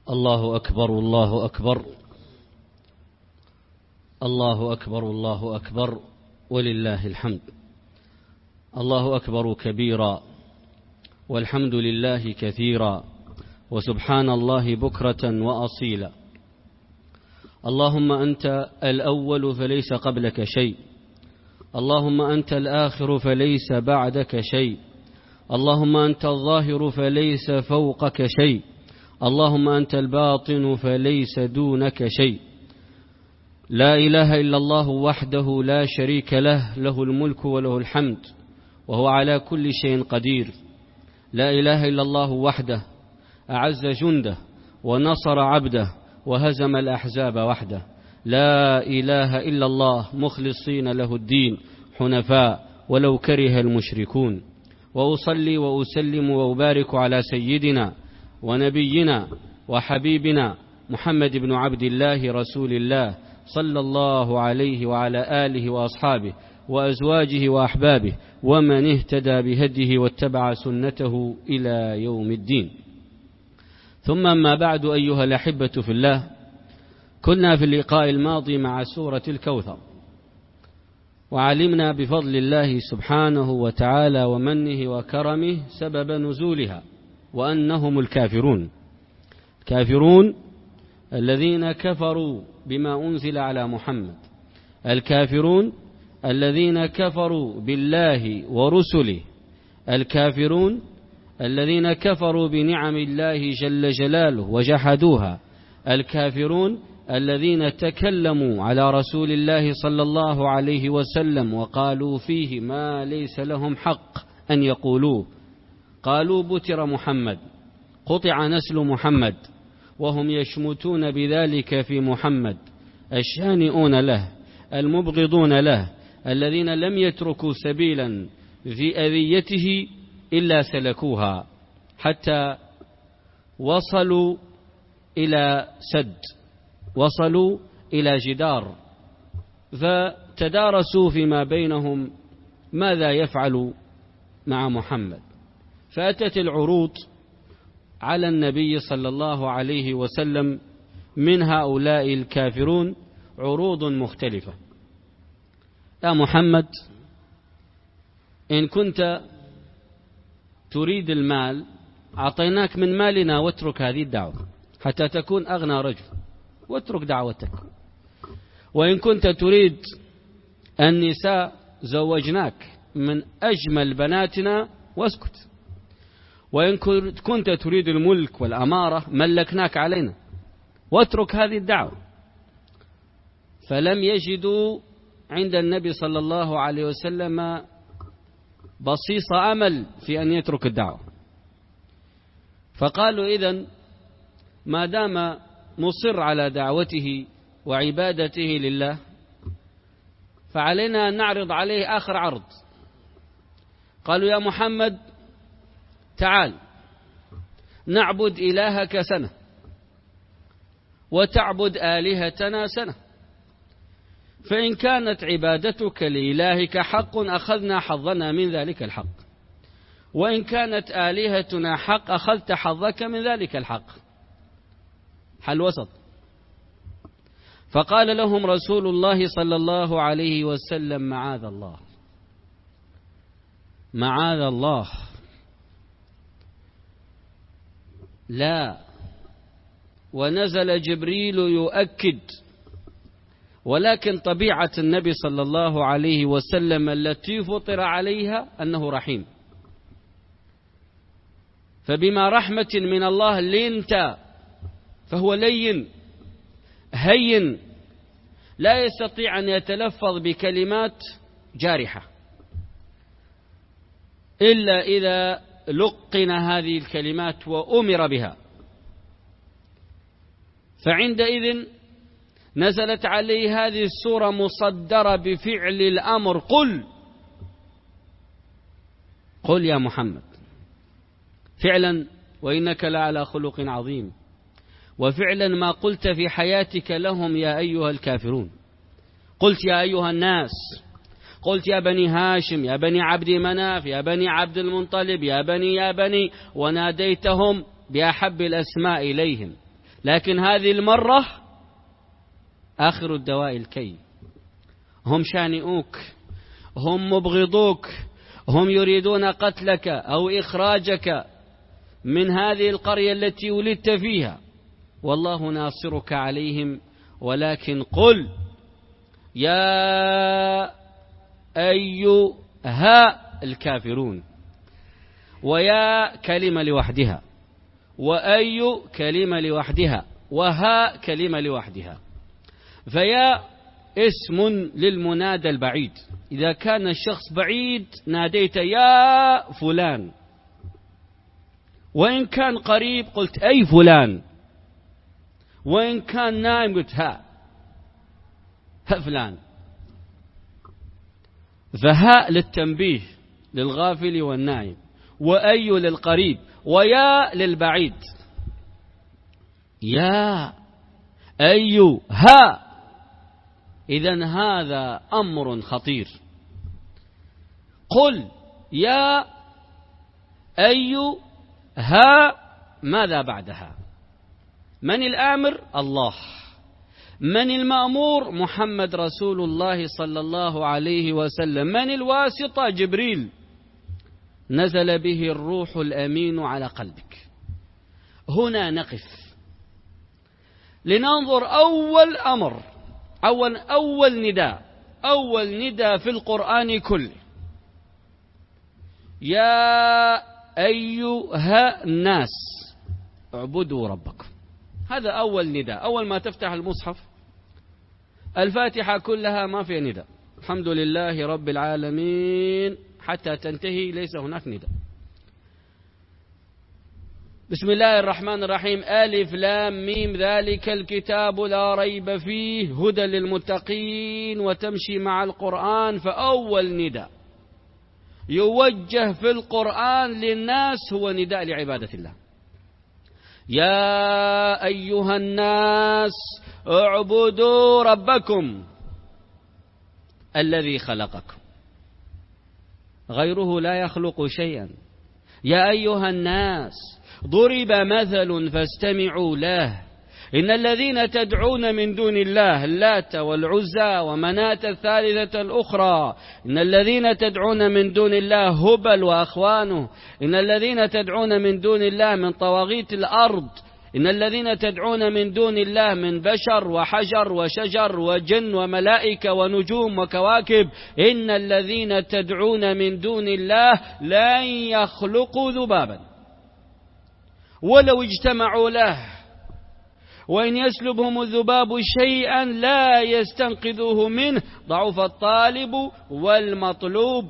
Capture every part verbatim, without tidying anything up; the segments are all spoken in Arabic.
الله أكبر الله أكبر الله أكبر الله أكبر ولله الحمد. الله أكبر كبيرا والحمد لله كثيرا وسبحان الله بكرة وأصيلا. اللهم أنت الأول فليس قبلك شيء، اللهم أنت الآخر فليس بعدك شيء، اللهم أنت الظاهر فليس فوقك شيء، اللهم أنت الباطن فليس دونك شيء. لا إله إلا الله وحده لا شريك له، له الملك وله الحمد وهو على كل شيء قدير. لا إله إلا الله وحده أعز جنده ونصر عبده وهزم الأحزاب وحده. لا إله إلا الله مخلصين له الدين حنفاء ولو كره المشركون. وأصلي وأسلم وأبارك على سيدنا ونبينا وحبيبنا محمد بن عبد الله رسول الله صلى الله عليه وعلى آله وأصحابه وأزواجه وأحبابه ومن اهتدى بهديه واتبع سنته إلى يوم الدين. ثم ما بعد، أيها الأحبة في الله، كنا في اللقاء الماضي مع سورة الكوثر، وعلمنا بفضل الله سبحانه وتعالى ومنه وكرمه سبب نزولها، وأنهم الكافرون الكافرون الذين كفروا بما أنزل على محمد، الكافرون الذين كفروا بالله ورسله، الكافرون الذين كفروا بنعم الله جل جلاله وجحدوها، الكافرون الذين تكلموا على رسول الله صلى الله عليه وسلم وقالوا فيه ما ليس لهم حق أن يقولوه. قالوا بتر محمد، قطع نسل محمد، وهم يشمتون بذلك في محمد، الشانئون له المبغضون له، الذين لم يتركوا سبيلا في أذيته إلا سلكوها حتى وصلوا إلى سد، وصلوا إلى جدار، فتدارسوا فيما بينهم ماذا يفعل مع محمد. فأتت العروض على النبي صلى الله عليه وسلم من هؤلاء الكافرون عروض مختلفة. يا محمد، إن كنت تريد المال أعطيناك من مالنا، واترك هذه الدعوة حتى تكون أغنى رجل، واترك دعوتك. وإن كنت تريد النساء زوجناك من أجمل بناتنا واسكت. وإن كنت تريد الملك والأمارة ملكناك علينا، واترك هذه الدعوة. فلم يجدوا عند النبي صلى الله عليه وسلم بصيص أمل في أن يترك الدعوة. فقالوا إذن ما دام مصر على دعوته وعبادته لله، فعلينا أن نعرض عليه آخر عرض. قالوا يا محمد تعال نعبد إلهك سنة وتعبد آلهتنا سنة، فإن كانت عبادتك لإلهك حق أخذنا حظنا من ذلك الحق، وإن كانت آلهتنا حق أخذت حظك من ذلك الحق. حل وسط. فقال لهم رسول الله صلى الله عليه وسلم معاذ الله معاذ الله، لا. ونزل جبريل يؤكد، ولكن طبيعة النبي صلى الله عليه وسلم التي فطر عليها أنه رحيم، فبما رحمة من الله لنت، فهو لين هين لا يستطيع أن يتلفظ بكلمات جارحة إلا إذا لقن هذه الكلمات وأمر بها. فعندئذ نزلت عليه هذه السورة مصدرة بفعل الأمر، قل قل يا محمد. فعلا وإنك لعلى خلق عظيم، وفعلا ما قلت في حياتك لهم يا أيها الكافرون. قلت يا أيها الناس، قلت يا بني هاشم، يا بني عبد مناف، يا بني عبد المطلب، يا بني يا بني، وناديتهم بأحب الأسماء إليهم، لكن هذه المرة آخر الدواء الكي. هم شانئوك، هم مبغضوك، هم يريدون قتلك أو إخراجك من هذه القرية التي ولدت فيها، والله ناصرك عليهم. ولكن قل يا أيها الكافرون، ويا كلمة لوحدها، وأي كلمة لوحدها، وها كلمة لوحدها. فيا اسم للمنادى البعيد، إذا كان الشخص بعيد ناديت يا فلان، وإن كان قريب قلت أي فلان، وإن كان نائم قلت ها ها فلان. فهاء للتنبيه للغافل والنائم، وأي للقريب، ويا للبعيد. يا أي ها. إذن هذا أمر خطير. قل يا أي ها، ماذا بعدها؟ من الآمر؟ الله. من المأمور؟ محمد رسول الله صلى الله عليه وسلم. من الواسطة؟ جبريل، نزل به الروح الأمين على قلبك. هنا نقف لننظر أول أمر، أول, أول نداء، أول نداء في القرآن كله. يا أيها الناس اعبدوا ربكم. هذا أول نداء. أول ما تفتح المصحف الفاتحة كلها ما فيها نداء، الحمد لله رب العالمين حتى تنتهي ليس هناك نداء. بسم الله الرحمن الرحيم، ألف لام ميم ذلك الكتاب لا ريب فيه هدى للمتقين، وتمشي مع القرآن. فأول نداء يوجه في القرآن للناس هو نداء لعبادة الله. يا أيها الناس اعبدوا ربكم الذي خلقكم، غيره لا يخلق شيئا. يا أيها الناس ضرب مثل فاستمعوا له، إن الذين تدعون من دون الله اللات والعزى ومناة الثالثة الأخرى، إن الذين تدعون من دون الله هبل وأخوانه، إن الذين تدعون من دون الله من طواغيت الأرض، إن الذين تدعون من دون الله من بشر وحجر وشجر وجن وملائكة ونجوم وكواكب، إن الذين تدعون من دون الله لن يخلقوا ذبابا ولو اجتمعوا له، وإن يسلبهم الذباب شيئا لا يستنقذوه منه، ضعف الطالب والمطلوب.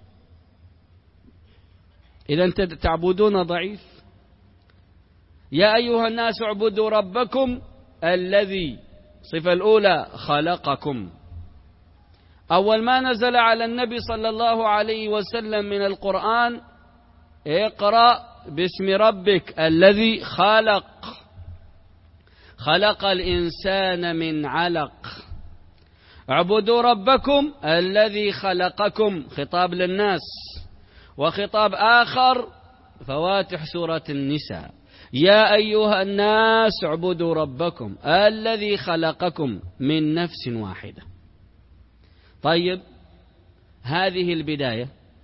إذا أنت تعبدون ضعيف. يا أيها الناس اعبدوا ربكم الذي، صفة الأولى خلقكم. أول ما نزل على النبي صلى الله عليه وسلم من القرآن اقرأ باسم ربك الذي خلق، خلق الإنسان من علق. اعبدوا ربكم الذي خلقكم، خطاب للناس. وخطاب آخر فواتح سورة النساء، يا أيها الناس اعبدوا ربكم الذي خلقكم من نفس واحدة. طيب، هذه البداية.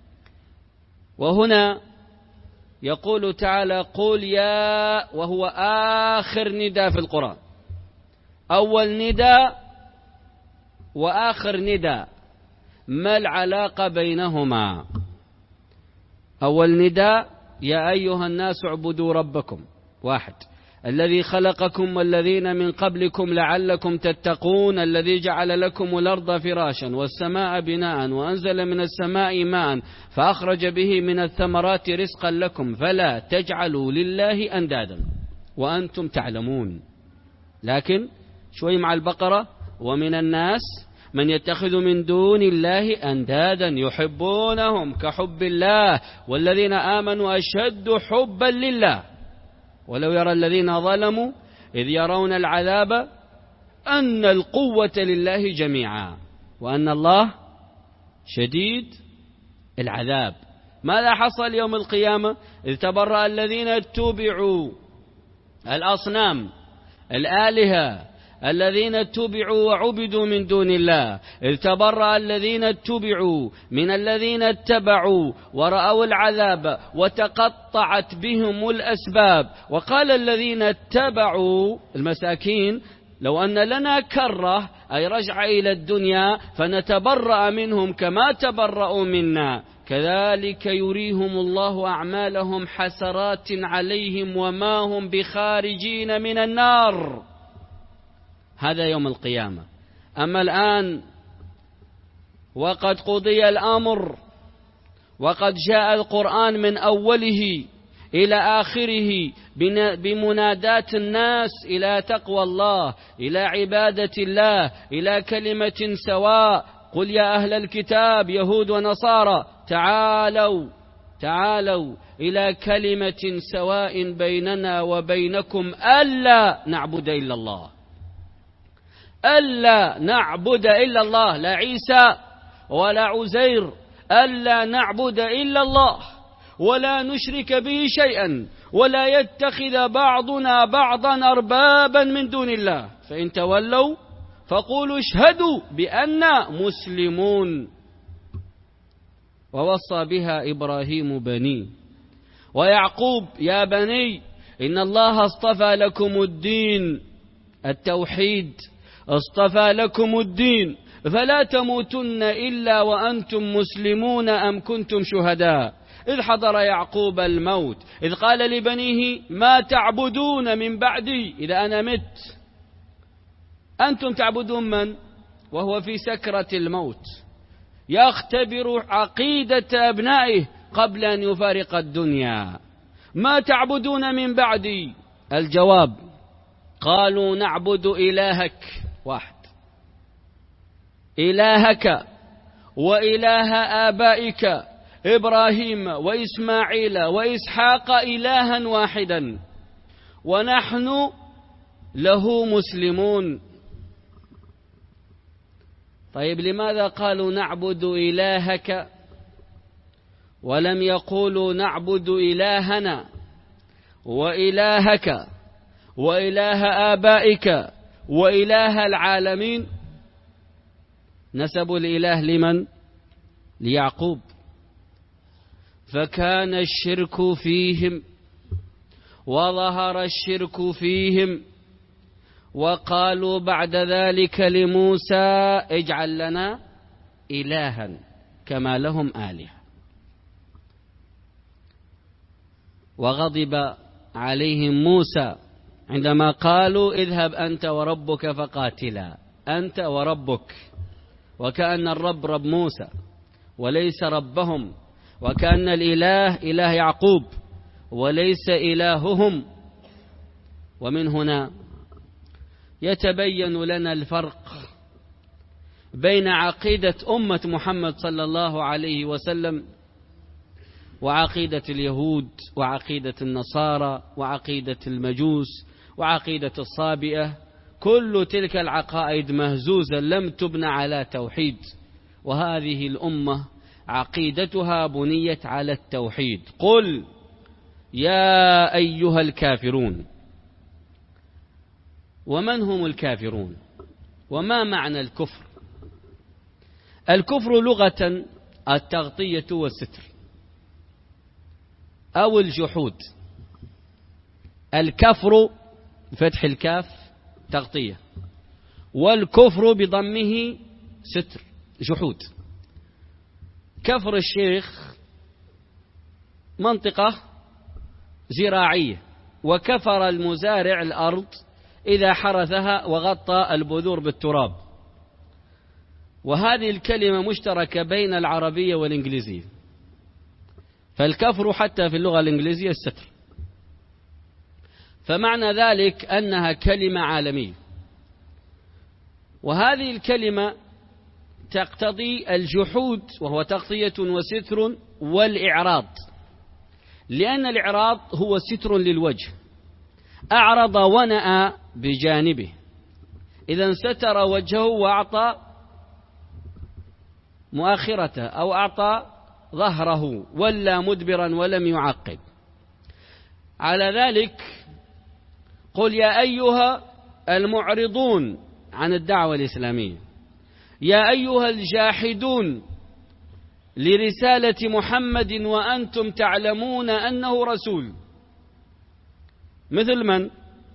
وهنا يقول تعالى قل يا، وهو آخر نداء في القرآن. أول نداء وآخر نداء، ما العلاقة بينهما؟ أول نداء يا أيها الناس اعبدوا ربكم، واحد، الذي خلقكم والذين من قبلكم لعلكم تتقون، الذي جعل لكم الأرض فراشا والسماء بناء وأنزل من السماء ماء فأخرج به من الثمرات رزقا لكم فلا تجعلوا لله أندادا وأنتم تعلمون. لكن شوي مع البقرة، ومن الناس من يتخذ من دون الله أندادا يحبونهم كحب الله والذين آمنوا أشد حبا لله ولو يرى الذين ظلموا إذ يرون العذاب أن القوة لله جميعا وأن الله شديد العذاب. ماذا حصل يوم القيامة؟ إذ تبرأ الذين اتبعوا الأصنام الآلهة الذين اتبعوا وعبدوا من دون الله، إذ تبرأ الذين اتبعوا من الذين اتبعوا ورأوا العذاب وتقطعت بهم الأسباب. وقال الذين اتبعوا المساكين لو أن لنا كرة أي رجع إلى الدنيا فنتبرأ منهم كما تبرأوا منا، كذلك يريهم الله أعمالهم حسرات عليهم وما هم بخارجين من النار. هذا يوم القيامة. أما الآن وقد قضي الأمر وقد جاء القرآن من أوله إلى آخره بمنادات الناس إلى تقوى الله، إلى عبادة الله، إلى كلمة سواء. قل يا أهل الكتاب يهود ونصارى تعالوا تعالوا إلى كلمة سواء بيننا وبينكم ألا نعبد إلا الله، ألا نعبد إلا الله، لا عيسى ولا عزير، ألا نعبد إلا الله ولا نشرك به شيئا ولا يتخذ بعضنا بعضا أربابا من دون الله، فإن تولوا فقولوا اشهدوا بأننا مسلمون. ووصى بها إبراهيم بنيه ويعقوب يا بني إن الله اصطفى لكم الدين، التوحيد، اصطفى لكم الدين فلا تموتن إلا وأنتم مسلمون أم كنتم شهداء إذ حضر يعقوب الموت إذ قال لبنيه ما تعبدون من بعدي إذا أنا مت. أنتم تعبدون من؟ وهو في سكرة الموت يختبر عقيدة أبنائه قبل أن يفارق الدنيا. ما تعبدون من بعدي؟ الجواب قالوا نعبد إلهك واحد، إلهك وإله آبائك إبراهيم وإسماعيل وإسحاق إلها واحدا ونحن له مسلمون. طيب لماذا قالوا نعبد إلهك ولم يقولوا نعبد إلهنا وإلهك وإله آبائك وإله العالمين؟ نسبوا الإله لمن؟ ليعقوب، فكان الشرك فيهم وظهر الشرك فيهم، وقالوا بعد ذلك لموسى اجعل لنا إلها كما لهم آلهة. وغضب عليهم موسى عندما قالوا اذهب أنت وربك فقاتلا، أنت وربك، وكأن الرب رب موسى وليس ربهم، وكأن الإله إله يعقوب وليس إلههم. ومن هنا يتبين لنا الفرق بين عقيدة أمة محمد صلى الله عليه وسلم وعقيدة اليهود وعقيدة النصارى وعقيدة المجوس وعقيدة الصابئة. كل تلك العقائد مهزوزة لم تبنى على توحيد، وهذه الأمة عقيدتها بنيت على التوحيد. قل يا أيها الكافرون. ومن هم الكافرون؟ وما معنى الكفر؟ الكفر لغة التغطية والستر أو الجحود. الكفر بفتح الكاف تغطية، والكفر بضمه ستر جحود. كفر الشيخ منطقة زراعية، وكفر المزارع الأرض إذا حرثها وغطى البذور بالتراب. وهذه الكلمة مشتركة بين العربية والإنجليزية، فالكفر حتى في اللغة الإنجليزية الستر، فمعنى ذلك أنها كلمة عالمية. وهذه الكلمة تقتضي الجحود وهو تغطية وستر والإعراض، لأن الإعراض هو ستر للوجه، أعرض ونأى بجانبه، إذا ستر وجهه وأعطى مؤخرته أو أعطى ظهره ولا مدبرا ولم يعقب. على ذلك قل يا أيها المعرضون عن الدعوة الإسلامية، يا أيها الجاحدون لرسالة محمد وأنتم تعلمون أنه رسول. مثل من؟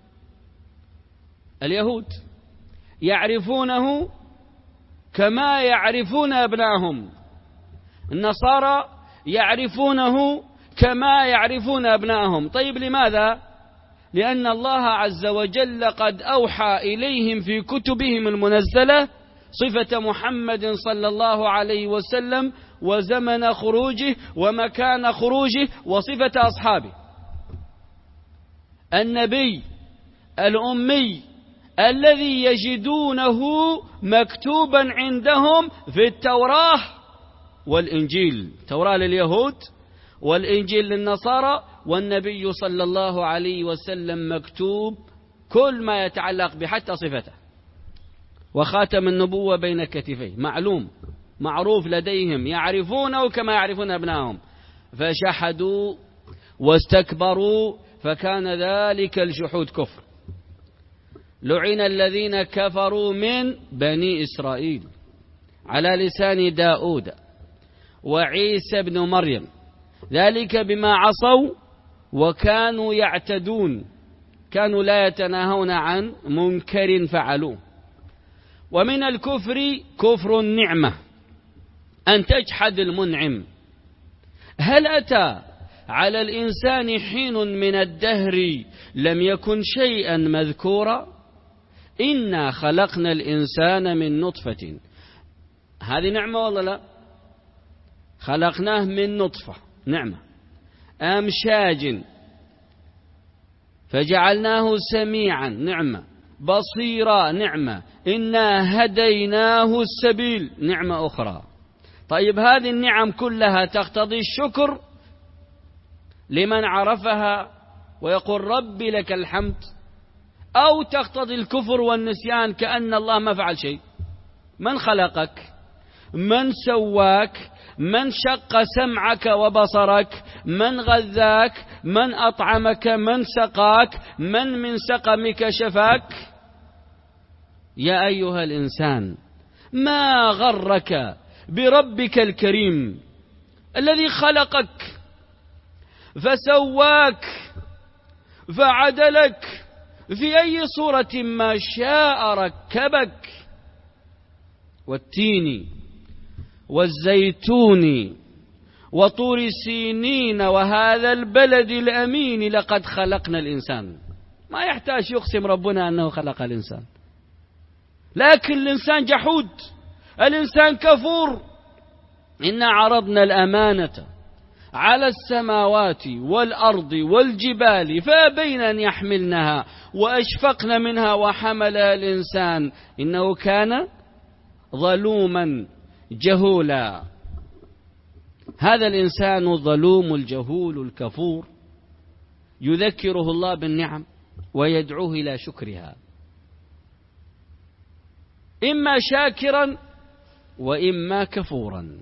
اليهود يعرفونه كما يعرفون أبنائهم، النصارى يعرفونه كما يعرفون أبنائهم. طيب لماذا؟ لأن الله عز وجل قد أوحى إليهم في كتبهم المنزلة صفة محمد صلى الله عليه وسلم وزمن خروجه ومكان خروجه وصفة أصحابه. النبي الأمي الذي يجدونه مكتوبا عندهم في التوراة والإنجيل، التوراة لليهود والإنجيل للنصارى، والنبي صلى الله عليه وسلم مكتوب كل ما يتعلق بحتى صفته، وخاتم النبوة بين كتفيه معلوم معروف لديهم، يعرفونه كما يعرفون أبنائهم. فشحدوا واستكبروا فكان ذلك الجحود كفر. لعن الذين كفروا من بني إسرائيل على لسان داود وعيسى بن مريم، ذلك بما عصوا وكانوا يعتدون، كانوا لا يتناهون عن منكر فعلوه. ومن الكفر كفر النعمة، أن تجحد المنعم. هل أتى على الإنسان حين من الدهر لم يكن شيئا مذكورا؟ إنا خلقنا الإنسان من نطفة، هذه نعمة ولا لا؟ خلقناه من نطفة نعمة، أمشاج فجعلناه سميعا نعمة، بصيرا نعمة، إنا هديناه السبيل نعمة أخرى. طيب هذه النعم كلها تقتضي الشكر لمن عرفها ويقول ربي لك الحمد، أو تقتضي الكفر والنسيان كأن الله ما فعل شيء؟ من خلقك؟ من سواك؟ من شق سمعك وبصرك؟ من غذاك؟ من أطعمك؟ من سقاك؟ من من سقمك شفاك؟ يا أيها الإنسان ما غرك بربك الكريم الذي خلقك فسواك فعدلك في أي صورة ما شاء ركبك. والتين والزيتون وطور سينين وهذا البلد الأمين لقد خلقنا الإنسان. ما يحتاج يقسم ربنا أنه خلق الإنسان، لكن الإنسان جحود، الإنسان كفور. إنا عرضنا الأمانة على السماوات والأرض والجبال فأبين أن يحملنها وأشفقن منها وحملها الإنسان إنه كان ظلوما جهولا. هذا الإنسان الظلوم الجهول الكفور يذكره الله بالنعم ويدعوه إلى شكرها، إما شاكرا وإما كفورا.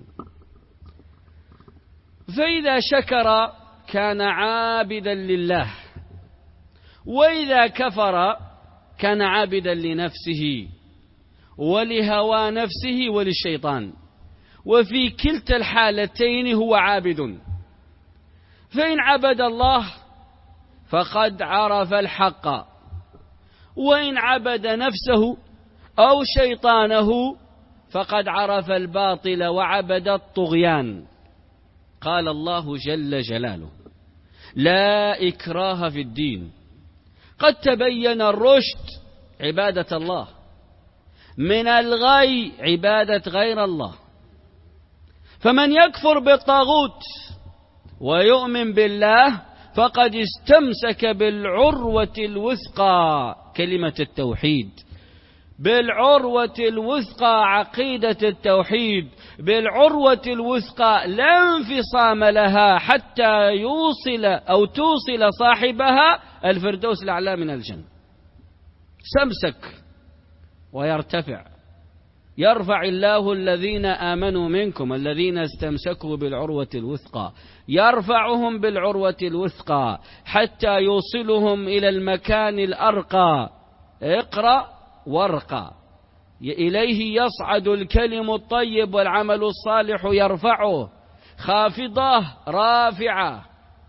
فإذا شكر كان عابدا لله، وإذا كفر كان عابدا لنفسه ولهوى نفسه وللشيطان، وفي كلتا الحالتين هو عابد. فإن عبد الله فقد عرف الحق، وإن عبد نفسه أو شيطانه فقد عرف الباطل وعبد الطغيان. قال الله جل جلاله: لا إكراه في الدين، قد تبين الرشد عبادة الله من الغي عبادة غير الله. فمن يكفر بالطاغوت ويؤمن بالله فقد استمسك بالعروة الوثقى، كلمة التوحيد، بالعروة الوثقى عقيدة التوحيد، بالعروة الوثقى لا انفصام لها حتى يوصل أو توصل صاحبها الفردوس الأعلى من الجنة. سمسك ويرتفع، يرفع الله الذين آمنوا منكم الذين استمسكوا بالعروة الوثقى، يرفعهم بالعروة الوثقى حتى يوصلهم إلى المكان الأرقى اقرأ وارقى، إليه يصعد الكلم الطيب والعمل الصالح يرفعه، خافضة رافعة.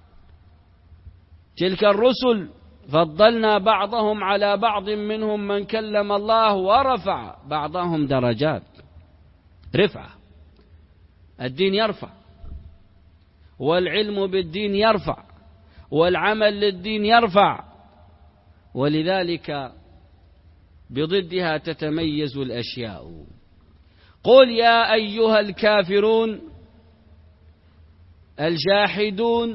تلك الرسل فضلنا بعضهم على بعض، منهم من كلم الله ورفع بعضهم درجات. رفعة، الدين يرفع، والعلم بالدين يرفع، والعمل للدين يرفع، ولذلك بضدها تتميز الأشياء. قل يا أيها الكافرون الجاحدون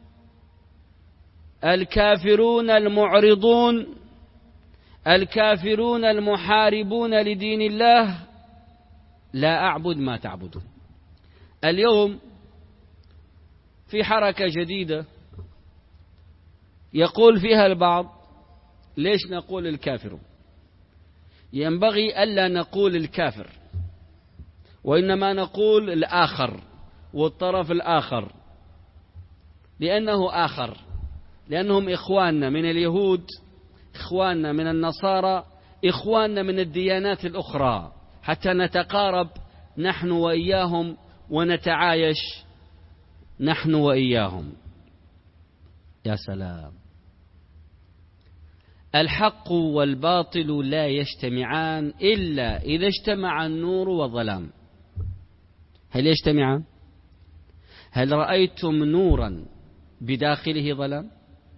الكافرون المعرضون الكافرون المحاربون لدين الله، لا أعبد ما تعبدون. اليوم في حركة جديدة يقول فيها البعض ليش نقول الكافرون؟ ينبغي ألا نقول الكافر، وإنما نقول الآخر والطرف الآخر، لأنه آخر، لأنهم إخواننا من اليهود، إخواننا من النصارى، إخواننا من الديانات الأخرى، حتى نتقارب نحن وإياهم ونتعايش نحن وإياهم. يا سلام، الحق والباطل لا يجتمعان إلا إذا اجتمع النور والظلام. هل يجتمعان؟ هل رأيتم نورا بداخله ظلام؟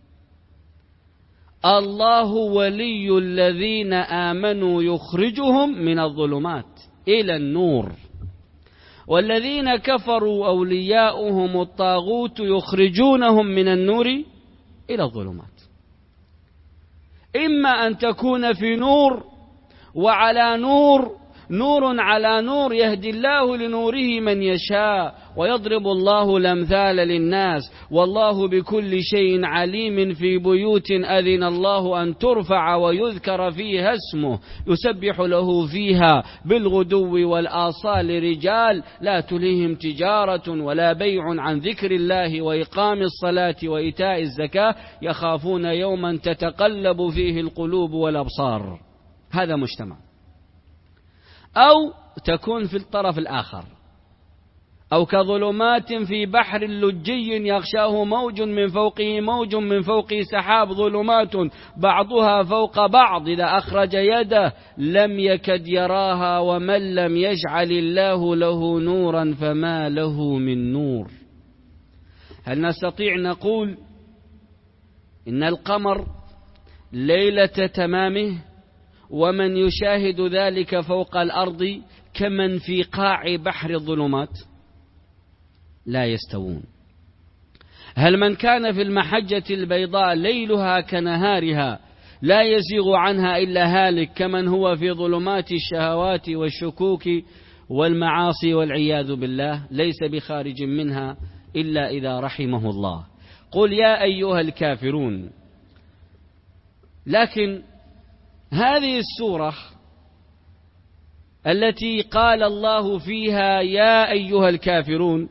الله ولي الذين آمنوا يخرجهم من الظلمات إلى النور، والذين كفروا أولياؤهم الطاغوت يخرجونهم من النور إلى الظلمات. إما أن تكون في نور وعلى نور، نور على نور، يهدي الله لنوره من يشاء ويضرب الله الأمثال للناس، والله بكل شيء عليم. في بيوت أذن الله أن ترفع ويذكر فيها اسمه يسبح له فيها بالغدو والآصال رجال لا تلههم تجارة ولا بيع عن ذكر الله وإقام الصلاة وإيتاء الزكاة يخافون يوما تتقلب فيه القلوب والأبصار. هذا مجتمع. أو تكون في الطرف الآخر، أو كظلمات في بحر لجي يغشاه موج من فوقه موج من فوقه سحاب، ظلمات بعضها فوق بعض إذا أخرج يده لم يكد يراها، ومن لم يجعل الله له نورا فما له من نور. هل نستطيع نقول إن القمر ليلة تمامه ومن يشاهد ذلك فوق الأرض كمن في قاع بحر الظلمات؟ لا يستوون. هل من كان في المحجة البيضاء ليلها كنهارها لا يزيغ عنها إلا هالك كمن هو في ظلمات الشهوات والشكوك والمعاصي والعياذ بالله، ليس بخارج منها إلا إذا رحمه الله. قل يا أيها الكافرون. لكن هذه السورة التي قال الله فيها يا أيها الكافرون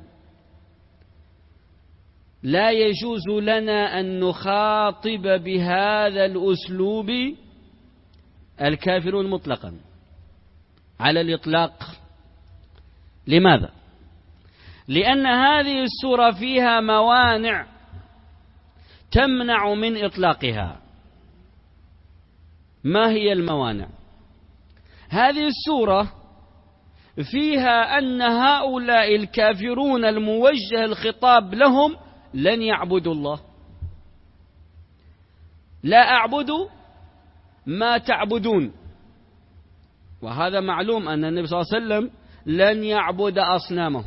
لا يجوز لنا أن نخاطب بهذا الأسلوب الكافرون مطلقا على الإطلاق. لماذا؟ لأن هذه السورة فيها موانع تمنع من إطلاقها. ما هي الموانع؟ هذه السورة فيها أن هؤلاء الكافرون الموجه الخطاب لهم لن يعبدوا الله. لا أعبد ما تعبدون، وهذا معلوم أن النبي صلى الله عليه وسلم لن يعبد أصنامه،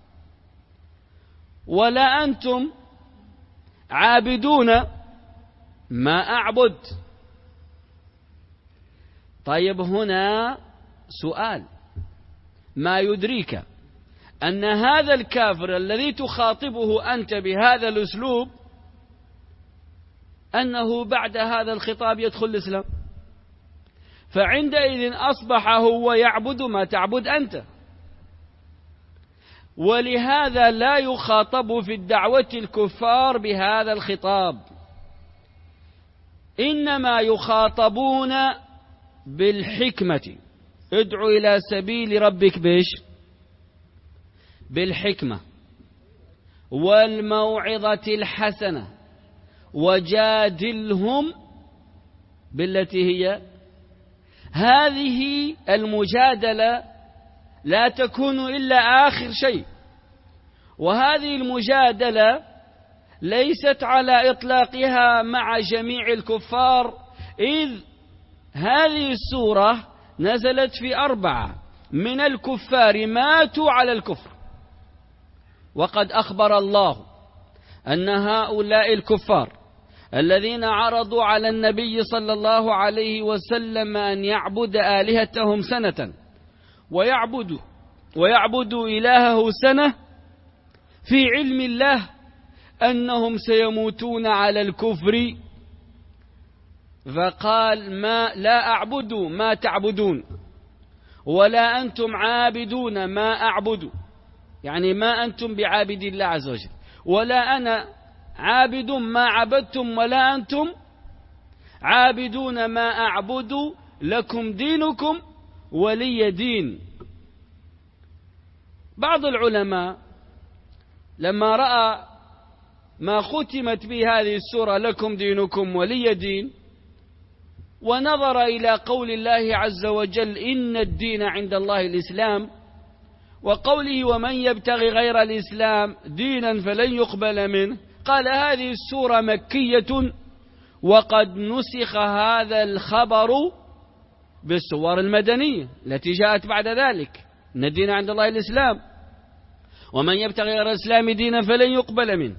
ولا أنتم عابدون ما أعبد. طيب هنا سؤال، ما يدريك أن هذا الكافر الذي تخاطبه أنت بهذا الأسلوب أنه بعد هذا الخطاب يدخل الإسلام، فعندئذ أصبح هو يعبد ما تعبد أنت. ولهذا لا يخاطب في الدعوة الكفار بهذا الخطاب، إنما يخاطبون بالحكمة، ادعو إلى سبيل ربك بيش بالحكمة والموعظة الحسنة وجادلهم بالتي هي. هذه المجادلة لا تكون إلا آخر شيء، وهذه المجادلة ليست على إطلاقها مع جميع الكفار، إذ هذه السورة نزلت في أربعة من الكفار ماتوا على الكفر، وقد أخبر الله أن هؤلاء الكفار الذين عرضوا على النبي صلى الله عليه وسلم أن يعبد آلهتهم سنة ويعبدوا ويعبدوا إلهه سنة، في علم الله أنهم سيموتون على الكفر، فقال ما لا أعبد ما تعبدون ولا أنتم عابدون ما أعبد، يعني ما أنتم بعابد الله عز وجل، ولا أنا عابد ما عبدتم ولا أنتم عابدون ما أعبد، لكم دينكم ولي دين. بعض العلماء لما رأى ما ختمت به هذه السورة لكم دينكم ولي دين، ونظر إلى قول الله عز وجل إن الدين عند الله الإسلام، وقوله ومن يبتغي غير الإسلام دينا فلن يقبل منه، قال هذه السورة مكية وقد نسخ هذا الخبر بالسور المدنية التي جاءت بعد ذلك، إن الدين عند الله الإسلام ومن يبتغي غير الإسلام دينا فلن يقبل منه.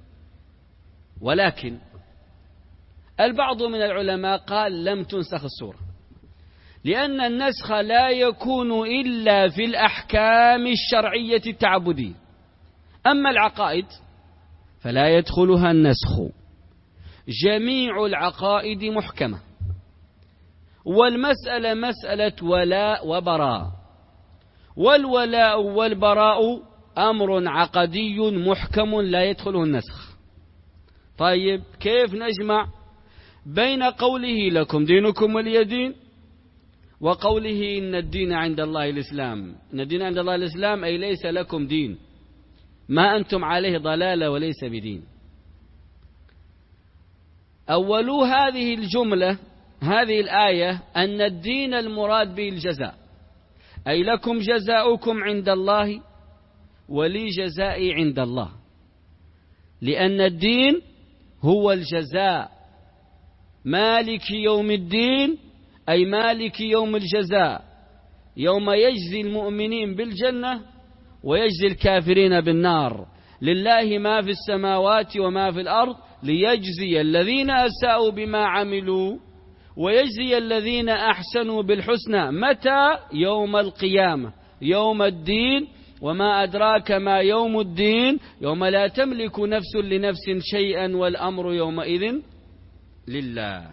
ولكن البعض من العلماء قال لم تنسخ السورة، لأن النسخ لا يكون إلا في الأحكام الشرعية التعبدية، أما العقائد فلا يدخلها النسخ. جميع العقائد محكمة، والمسألة مسألة ولاء وبراء، والولاء والبراء أمر عقدي محكم لا يدخله النسخ. طيب كيف نجمع بين قوله لكم دينكم ولي دين وقوله إن الدين عند الله الإسلام؟ إن الدين عند الله الإسلام أي ليس لكم دين، ما أنتم عليه ضلالة وليس بدين. أول هذه الجملة هذه الآية أن الدين المراد به الجزاء، أي لكم جزاؤكم عند الله ولي جزائي عند الله، لأن الدين هو الجزاء، مالك يوم الدين أي مالك يوم الجزاء، يوم يجزي المؤمنين بالجنة ويجزي الكافرين بالنار. لله ما في السماوات وما في الأرض ليجزي الذين أساءوا بما عملوا ويجزي الذين أحسنوا بالحسنى. متى؟ يوم القيامة، يوم الدين. وما أدراك ما يوم الدين؟ يوم لا تملك نفس لنفس شيئا والأمر يومئذ لله.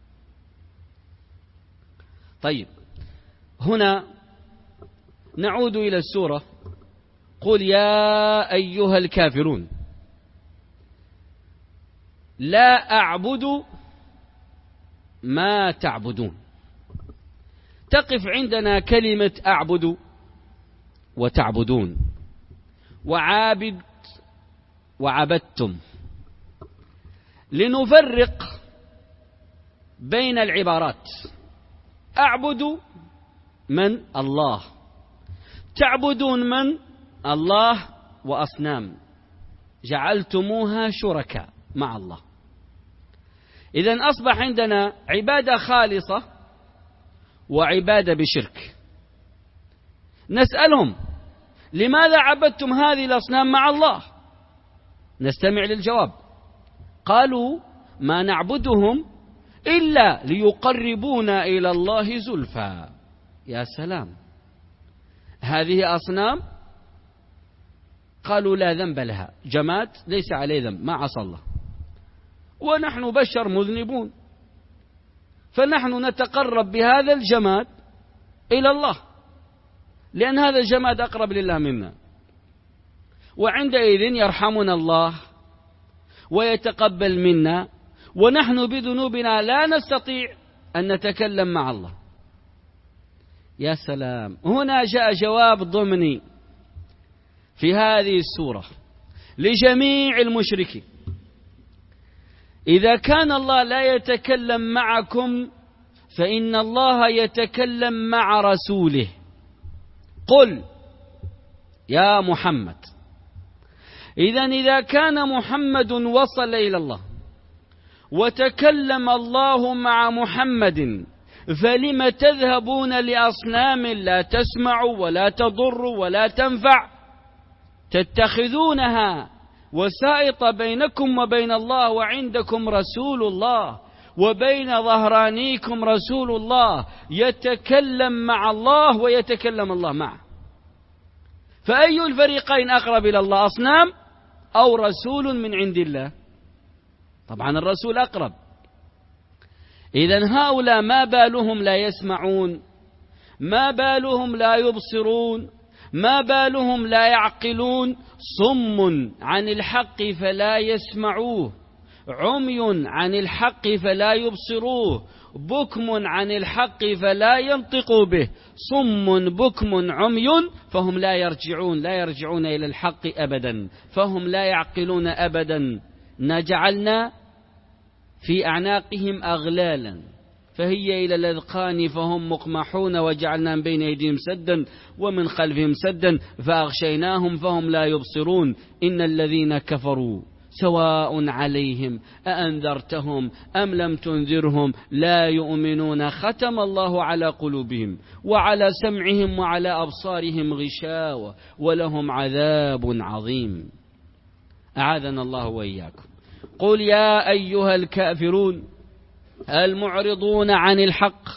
طيب هنا نعود إلى السورة. قل يا أيها الكافرون لا أعبد ما تعبدون. تقف عندنا كلمة أعبد وتعبدون وعابد وعبدتم، لنفرق بين العبارات. أعبد من؟ الله. تعبدون من؟ الله وأصنام جعلتموها شركاء مع الله. إذن أصبح عندنا عبادة خالصة وعبادة بشرك. نسألهم لماذا عبدتم هذه الأصنام مع الله؟ نستمع للجواب. قالوا ما نعبدهم إلا ليقربونا إلى الله زلفى. يا سلام، هذه أصنام؟ قالوا لا ذنب لها، جماد ليس عليه ذنب، ما عصى الله، ونحن بشر مذنبون، فنحن نتقرب بهذا الجماد إلى الله، لأن هذا الجماد أقرب لله منا، وعندئذ يرحمنا الله ويتقبل منا، ونحن بذنوبنا لا نستطيع أن نتكلم مع الله، يا سلام. هنا جاء جواب ضمني في هذه السورة لجميع المشركين. إذا كان الله لا يتكلم معكم فإن الله يتكلم مع رسوله. قل يا محمد. إذن إذا كان محمد وصل إلى الله وتكلم الله مع محمد فلم تذهبون لأصنام لا تسمع ولا تضر ولا تنفع تتخذونها وسائط بينكم وبين الله وعندكم رسول الله وبين ظهرانيكم رسول الله يتكلم مع الله ويتكلم الله معه، فأي الفريقين أقرب إلى الله، أصنام أو رسول من عند الله؟ طبعا الرسول أقرب. إذن هؤلاء ما بالهم لا يسمعون، ما بالهم لا يبصرون، ما بالهم لا يعقلون، صم عن الحق فلا يسمعوه، عمي عن الحق فلا يبصروه، بكم عن الحق فلا ينطقوا به، صم بكم عمي فهم لا يرجعون لا يرجعون إلى الحق أبدا، فهم لا يعقلون أبدا. نجعلنا في أعناقهم أغلالا فهي إلى الأذقان فهم مقمحون وجعلنا من بين أيديهم سدا ومن خلفهم سدا فأغشيناهم فهم لا يبصرون. إن الذين كفروا سواء عليهم أأنذرتهم أم لم تنذرهم لا يؤمنون ختم الله على قلوبهم وعلى سمعهم وعلى أبصارهم غشاوة ولهم عذاب عظيم. أعاذنا الله وإياكم. قل يا أيها الكافرون المعرضون عن الحق،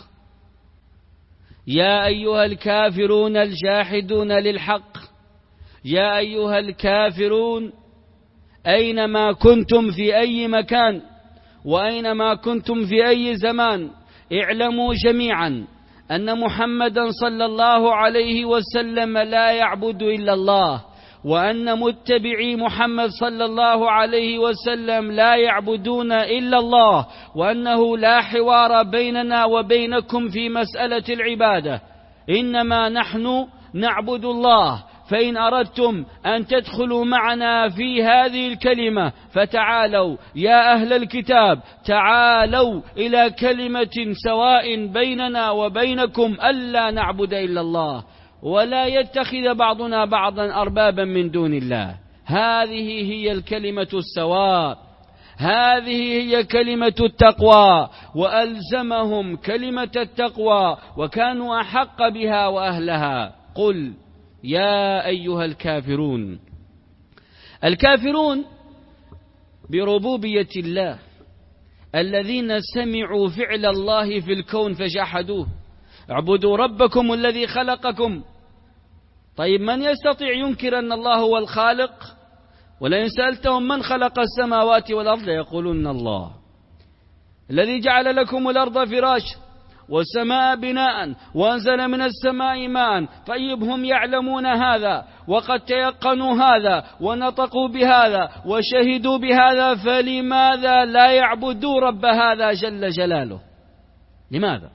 يا أيها الكافرون الجاحدون للحق، يا أيها الكافرون أينما كنتم في أي مكان وأينما كنتم في أي زمان اعلموا جميعا أن محمدا صلى الله عليه وسلم لا يعبد إلا الله، وأن متبعي محمد صلى الله عليه وسلم لا يعبدون إلا الله، وأنه لا حوار بيننا وبينكم في مسألة العبادة، إنما نحن نعبد الله. فإن أردتم أن تدخلوا معنا في هذه الكلمة فتعالوا يا أهل الكتاب، تعالوا إلى كلمة سواء بيننا وبينكم ألا نعبد إلا الله ولا يتخذ بعضنا بعضا أربابا من دون الله. هذه هي الكلمة السواء، هذه هي كلمة التقوى، وألزمهم كلمة التقوى وكانوا أحق بها وأهلها. قل يا أيها الكافرون. الكافرون بربوبية الله الذين سمعوا فعل الله في الكون فجحدوه. اعبدوا ربكم الذي خلقكم. طيب من يستطيع ينكر أن الله هو الخالق؟ ولئن سألتهم من خلق السماوات والأرض يقولون الله. الذي جعل لكم الأرض فراشا والسماء بناء وأنزل من السماء ماء. طيب هم يعلمون هذا وقد تيقنوا هذا ونطقوا بهذا وشهدوا بهذا، فلماذا لا يعبدوا رب هذا جل جلاله؟ لماذا؟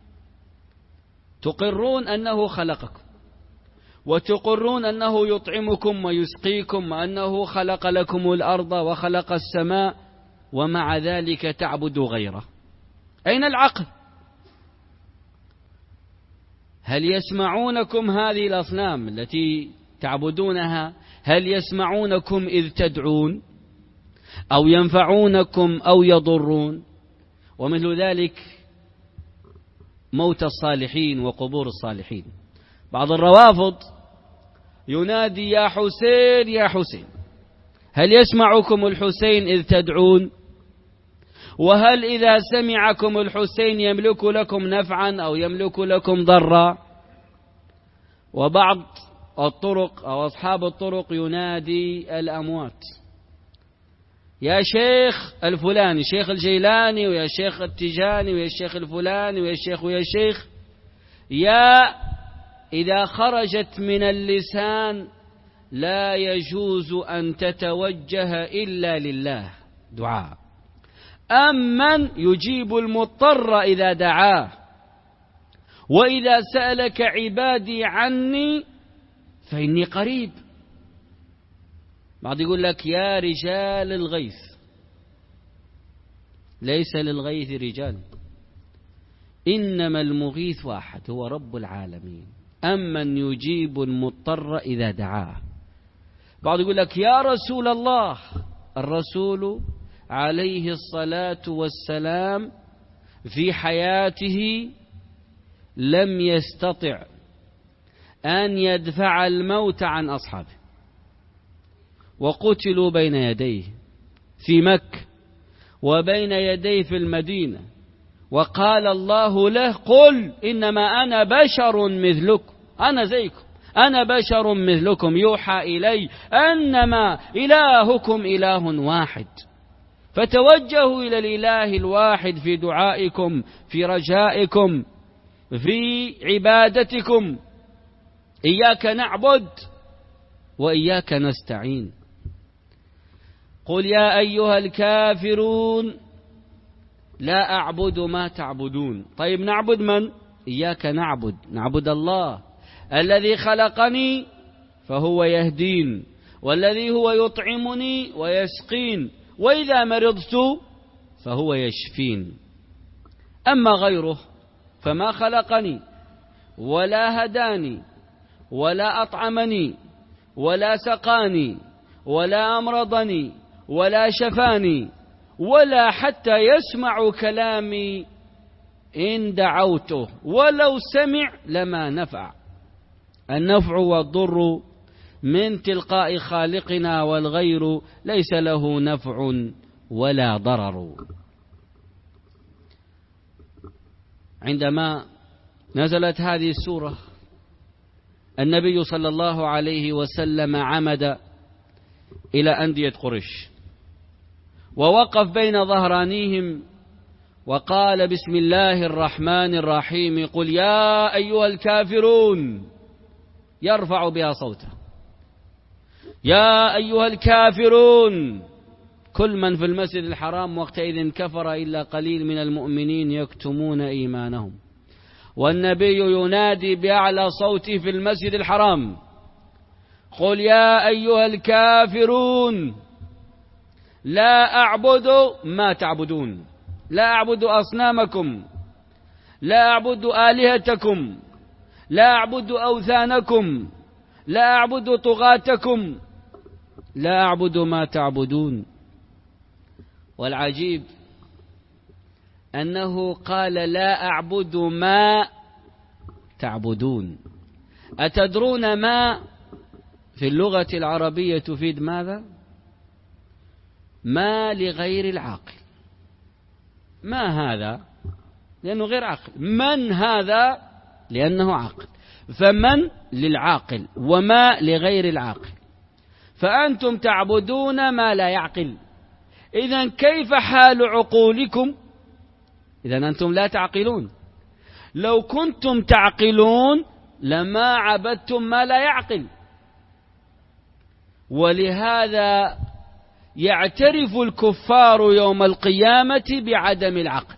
تقرون أنه خلقكم وتقرون أنه يطعمكم ويسقيكم وأنه خلق لكم الأرض وخلق السماء، ومع ذلك تعبدوا غيره. أين العقل؟ هل يسمعونكم هذه الأصنام التي تعبدونها؟ هل يسمعونكم إذ تدعون أو ينفعونكم أو يضرون؟ ومثل ذلك موت الصالحين وقبور الصالحين. بعض الروافض ينادي يا حسين يا حسين. هل يسمعكم الحسين إذ تدعون؟ وهل إذا سمعكم الحسين يملك لكم نفعا أو يملك لكم ضرا؟ وبعض الطرق أو أصحاب الطرق ينادي الأموات يا شيخ الفلاني، شيخ الجيلاني ويا شيخ التجاني ويا الشيخ الفلاني ويا الشيخ ويا الشيخ. يا إذا خرجت من اللسان لا يجوز أن تتوجه إلا لله دعاء. أمن يجيب المضطر إذا دعاه وإذا سألك عبادي عني فإني قريب. بعض يقول لك يا رجال الغيث، ليس للغيث رجال، إنما المغيث واحد هو رب العالمين، أمن يجيب المضطر إذا دعاه. بعض يقول لك يا رسول الله، الرسول عليه الصلاة والسلام في حياته لم يستطع أن يدفع الموت عن أصحابه، وقتلوا بين يديه في مكة وبين يديه في المدينة، وقال الله له قل إنما أنا بشر مثلكم، أنا زيكم، أنا بشر مثلكم يوحى إلي أنما إلهكم إله واحد، فتوجهوا إلى الإله الواحد في دعائكم، في رجائكم، في عبادتكم. إياك نعبد وإياك نستعين. قل يا أيها الكافرون لا أعبد ما تعبدون. طيب نعبد من؟ إياك نعبد، نعبد الله الذي خلقني فهو يهدين، والذي هو يطعمني ويسقين، وإذا مرضت فهو يشفين. أما غيره فما خلقني ولا هداني ولا أطعمني ولا سقاني ولا أمرضني ولا شفاني ولا حتى يسمع كلامي إن دعوته، ولو سمع لما نفع. النفع والضر من تلقاء خالقنا، والغير ليس له نفع ولا ضرر. عندما نزلت هذه السورة النبي صلى الله عليه وسلم عمد إلى أندية قريش، ووقف بين ظهرانيهم وقال بسم الله الرحمن الرحيم قل يا أيها الكافرون، يرفع بها صوته، يا أيها الكافرون. كل من في المسجد الحرام وقتئذ كفر إلا قليل من المؤمنين يكتمون إيمانهم، والنبي ينادي بأعلى صوته في المسجد الحرام قل يا أيها الكافرون لا أعبد ما تعبدون، لا أعبد أصنامكم، لا أعبد آلهتكم، لا أعبد أوثانكم، لا أعبد طغاتكم، لا أعبد ما تعبدون. والعجيب أنه قال لا أعبد ما تعبدون. أتدرون ما في اللغة العربية تفيد ماذا؟ ما لغير العاقل. ما هذا؟ لأنه غير عاقل. من هذا؟ لأنه عاقل. فمن للعاقل وما لغير العاقل. فأنتم تعبدون ما لا يعقل. إذن كيف حال عقولكم؟ إذن أنتم لا تعقلون. لو كنتم تعقلون لما عبدتم ما لا يعقل. ولهذا يعترف الكفار يوم القيامة بعدم العقل،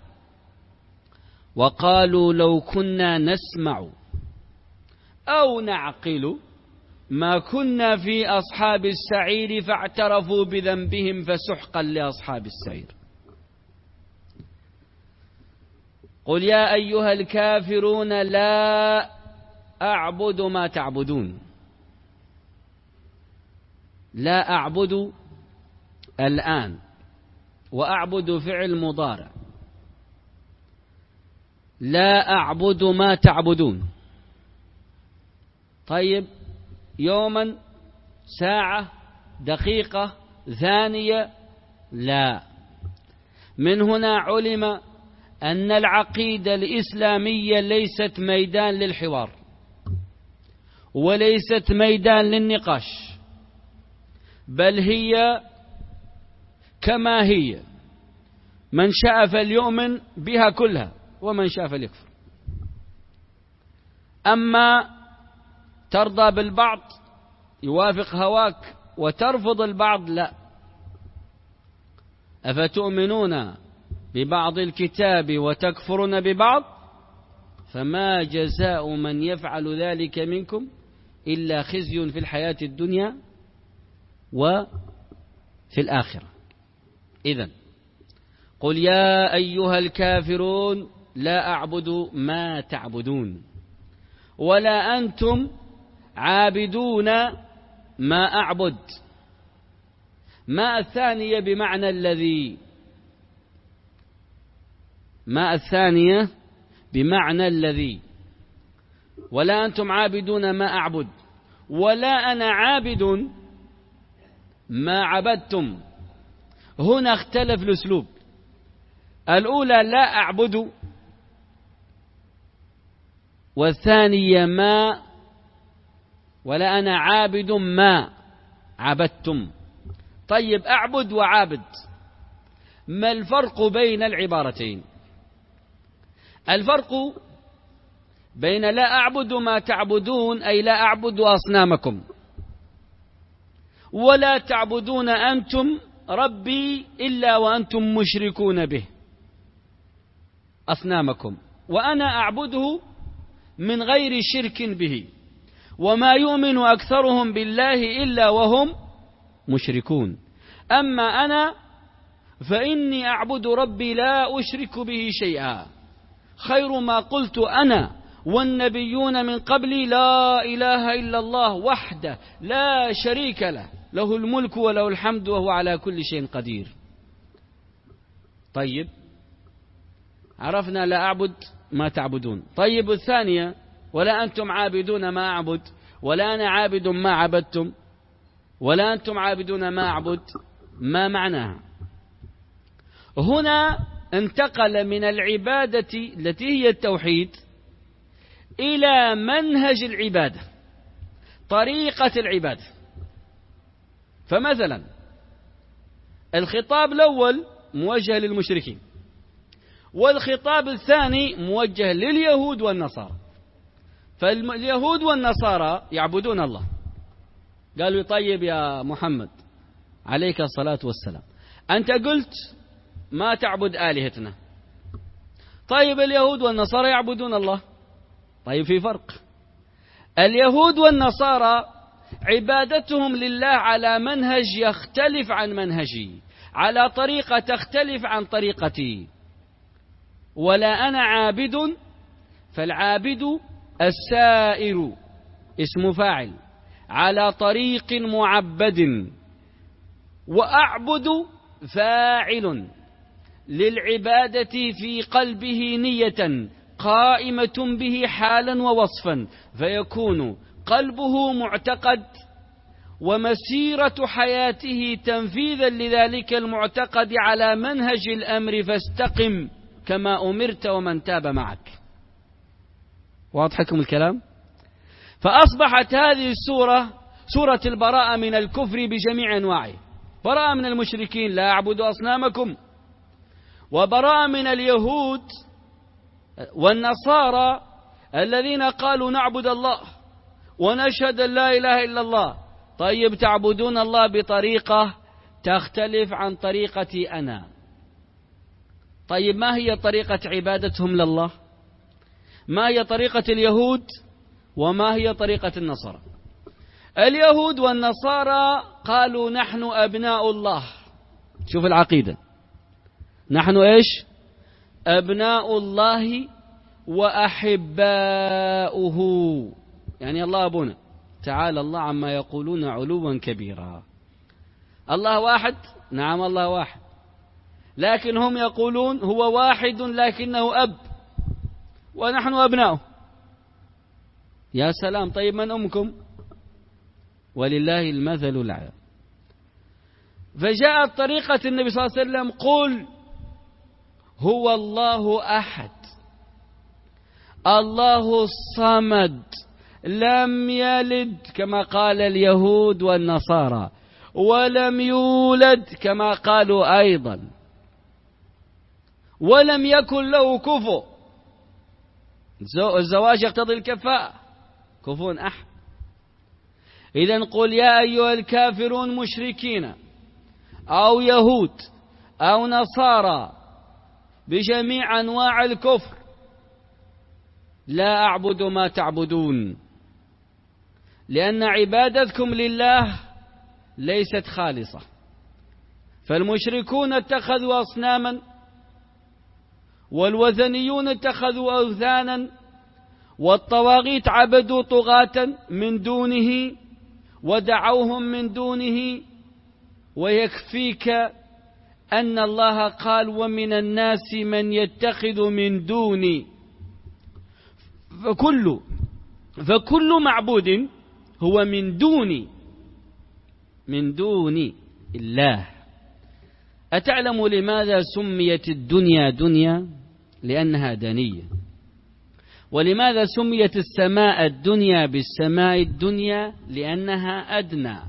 وقالوا لو كنا نسمع أو نعقل ما كنا في أصحاب السعير فاعترفوا بذنبهم فسحقا لأصحاب السعير. قل يا أيها الكافرون لا أعبد ما تعبدون. لا أعبد الآن، وأعبد فعل مضارع. لا أعبد ما تعبدون. طيب يوما، ساعة، دقيقة، ثانية؟ لا. من هنا علم أن العقيدة الإسلامية ليست ميدان للحوار وليست ميدان للنقاش، بل هي كما هي، من شاء فليؤمن بها كلها ومن شاء فليكفر. أما ترضى بالبعض يوافق هواك وترفض البعض، لا. أفتؤمنون ببعض الكتاب وتكفرون ببعض؟ فما جزاء من يفعل ذلك منكم إلا خزي في الحياة الدنيا وفي الآخرة. إذن قل يا أيها الكافرون لا أعبد ما تعبدون ولا أنتم عابدون ما أعبد. ما الثانية بمعنى الذي ما الثانية بمعنى الذي ولا أنتم عابدون ما أعبد ولا أنا عابد ما عبدتم. هنا اختلف الأسلوب. الأولى لا أعبد، والثانية ما ولا أنا عابد ما عبدتم. طيب أعبد وعابد، ما الفرق بين العبارتين؟ الفرق بين لا أعبد ما تعبدون أي لا أعبد أصنامكم، ولا تعبدون أنتم ربي إلا وأنتم مشركون به أصنامكم، وأنا أعبده من غير شرك به، وما يؤمن أكثرهم بالله إلا وهم مشركون. أما أنا فإني أعبد ربي لا أشرك به شيئا. خير ما قلت أنا والنبيون من قبلي لا إله إلا الله وحده لا شريك له، له الملك وله الحمد وهو على كل شيء قدير. طيب عرفنا لا أعبد ما تعبدون. طيب الثانية ولا أنتم عابدون ما أعبد ولا أنا عابد ما عبدتم ولا أنتم عابدون ما أعبد، ما معناها؟ هنا انتقل من العبادة التي هي التوحيد إلى منهج العبادة، طريقة العبادة. فمثلا الخطاب الأول موجه للمشركين، والخطاب الثاني موجه لليهود والنصارى. فاليهود والنصارى يعبدون الله، قالوا طيب يا محمد عليك الصلاة والسلام أنت قلت ما تعبد آلهتنا، طيب اليهود والنصارى يعبدون الله. طيب في فرق. اليهود والنصارى عبادتهم لله على منهج يختلف عن منهجي، على طريقة تختلف عن طريقتي. ولا أنا عابد، فالعابد السائر اسم فاعل على طريق معبد، وأعبد فاعل للعبادة في قلبه نية قائمة به حالا ووصفا، فيكون قلبه معتقد ومسيرة حياته تنفيذا لذلك المعتقد على منهج الأمر فاستقم كما أمرت ومن تاب معك. واضحكم الكلام؟ فأصبحت هذه السورة سورة البراءة من الكفر بجميع أنواعه، براءة من المشركين لا أعبد أصنامكم، وبراءة من اليهود والنصارى الذين قالوا نعبد الله ونشهد أن لا إله إلا الله. طيب تعبدون الله بطريقة تختلف عن طريقتي أنا. طيب ما هي طريقة عبادتهم لله؟ ما هي طريقة اليهود وما هي طريقة النصارى؟ اليهود والنصارى قالوا نحن أبناء الله. شوف العقيدة، نحن إيش؟ أبناء الله وأحباؤه، يعني الله أبونا، تعالى الله عما يقولون علوا كبيرا. الله واحد، نعم الله واحد، لكن هم يقولون هو واحد لكنه أب ونحن أبناؤه. يا سلام، طيب من أمكم؟ ولله المثل الأعلى. فجاءت طريقة النبي صلى الله عليه وسلم قل هو الله أحد الله الصمد لم يلد كما قال اليهود والنصارى، ولم يولد كما قالوا أيضا، ولم يكن له كفو. الزواج يقتضي الكفاءة، كفو أحد. إذن قل يا أيها الكافرون مشركين أو يهود أو نصارى بجميع أنواع الكفر، لا أعبد ما تعبدون، لأن عبادتكم لله ليست خالصة. فالمشركون اتخذوا أصناما، والوثنيون اتخذوا أوثانا، والطواغيت عبدوا طغاة من دونه ودعوهم من دونه. ويكفيك أن الله قال: ومن الناس من يتخذ من دوني. فكل فكل معبود هو من دوني، من دون الله. أتعلم لماذا سميت الدنيا دنيا؟ لأنها دنية. ولماذا سميت السماء الدنيا بالسماء الدنيا؟ لأنها أدنى.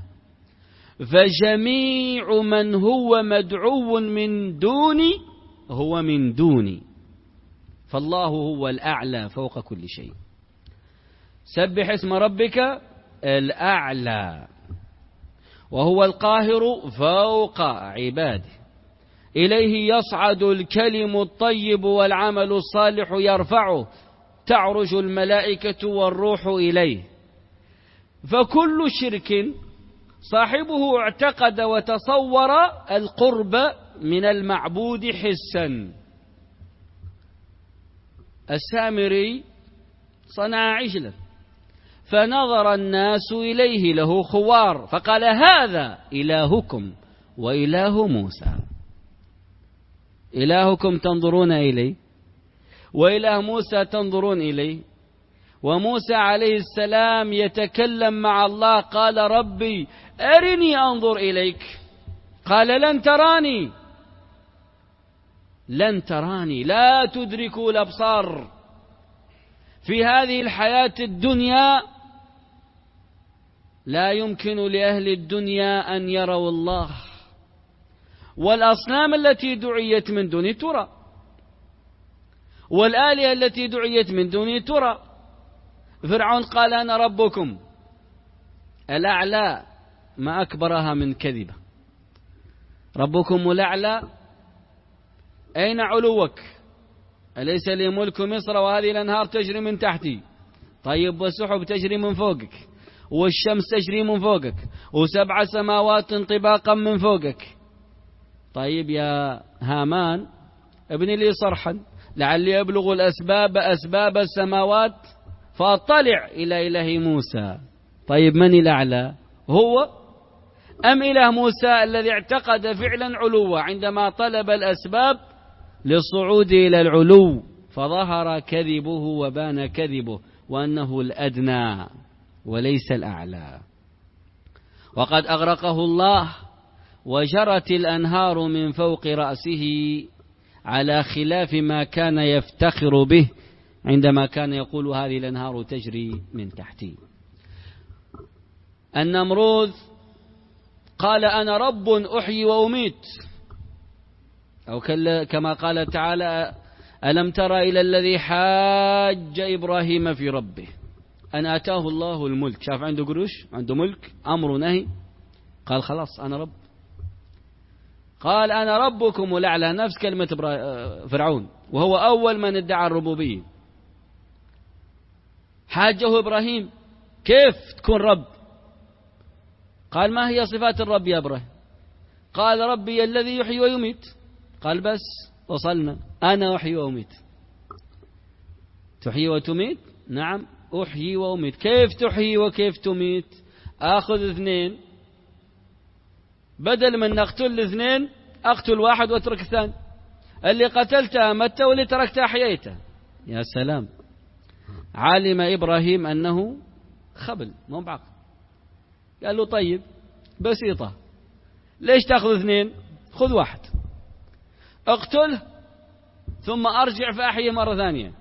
فجميع من هو مدعو من دوني هو من دوني، فالله هو الأعلى فوق كل شيء. سبح اسم ربك الأعلى، وهو القاهر فوق عباده. إليه يصعد الكلم الطيب والعمل الصالح يرفعه، تعرج الملائكة والروح إليه. فكل شرك صاحبه اعتقد وتصور القرب من المعبود حسا. السامري صنع عجلا فنظر الناس إليه له خوار، فقال: هذا إلهكم وإله موسى. إلهكم تنظرون إليه، وإله موسى تنظرون إليه. وموسى عليه السلام يتكلم مع الله، قال: ربي أرني أنظر إليك. قال: لن تراني، لن تراني، لا تدرك الأبصار. في هذه الحياة الدنيا لا يمكن لأهل الدنيا أن يروا الله. والأصنام التي دعيت من دونه ترى، والآلهة التي دعيت من دونه ترى. فرعون قال: أنا ربكم الأعلى، ما أكبرها من كذبة. ربكم الأعلى، أين علوك؟ أليس لي ملك مصر وهذه الأنهار تجري من تحتي؟ طيب، والسحب تجري من فوقك، والشمس تجري من فوقك، وسبع سماوات طباقا من فوقك. طيب يا هامان، ابني لي صرحا لعلي أبلغ الأسباب أسباب السماوات فأطلع إلى إله موسى. طيب، من الأعلى، هو أم إله موسى الذي اعتقد فعلا علوه عندما طلب الأسباب للصعود إلى العلو، فظهر كذبه وبان كذبه، وأنه الأدنى وليس الأعلى. وقد أغرقه الله وجرت الأنهار من فوق رأسه، على خلاف ما كان يفتخر به عندما كان يقول: هذه الأنهار تجري من تحتي. النمروذ قال: أنا رب أحيي وأميت، أو كما قال تعالى: ألم تر إلى الذي حاج إبراهيم في ربه أن آتاه الله الملك. شاف عنده قروش، عنده ملك، أمر نهي، قال: خلاص أنا رب. قال: أنا ربكم الأعلى، نفس كلمة فرعون، وهو أول من ادعى الربوبية. حاجه إبراهيم: كيف تكون رب؟ قال: ما هي صفات الرب يا إبراهيم؟ قال: ربي الذي يحيي ويميت. قال: بس وصلنا، أنا أحيي وأميت. تحيي وتميت؟ نعم، أحيي وأميت. كيف تحيي وكيف تميت؟ آخذ اثنين، بدل من نقتل الاثنين أقتل واحد واترك الثاني. اللي قتلته أمته واللي تركته أحييته. يا سلام! علم إبراهيم أنه خبل، مو بعقل. قال له: طيب بسيطة، ليش تأخذ اثنين؟ خذ واحد، اقتله ثم أرجع فأحيه مرة ثانية.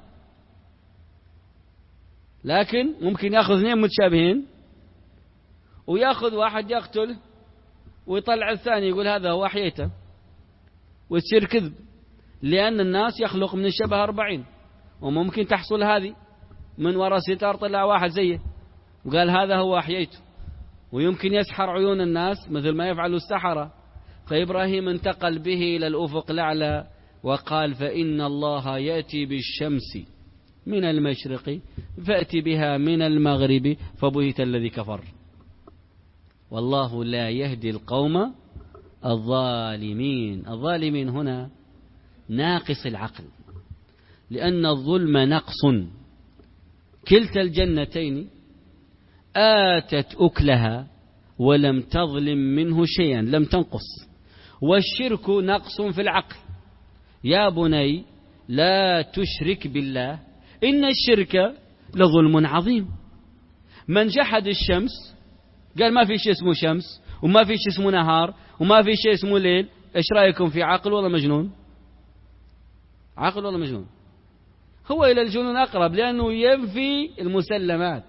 لكن ممكن يأخذ اثنين متشابهين ويأخذ واحد يقتله ويطلع الثاني يقول هذا هو أحييته، وتصير كذب، لأن الناس يخلق من الشبه أربعين، وممكن تحصل هذه من وراء ستار طلع واحد زيه وقال هذا هو أحييته، ويمكن يسحر عيون الناس مثل ما يفعل السحرة. فإبراهيم انتقل به إلى الأفق الأعلى وقال: فإن الله يأتي بالشمس من المشرق فأت بها من المغرب فبهت الذي كفر. والله لا يهدي القوم الظالمين. الظالمين هنا ناقص العقل، لأن الظلم نقص. كلتا الجنتين آتت أكلها ولم تظلم منه شيئا، لم تنقص. والشرك نقص في العقل. يا بني لا تشرك بالله إن الشرك لظلم عظيم. من جحد الشمس قال ما في شيء اسمه شمس وما في شيء اسمه نهار وما في شيء اسمه ليل، ايش رأيكم في عقل ولا مجنون؟ عقل ولا مجنون؟ هو إلى الجنون أقرب، لأنه ينفي المسلمات.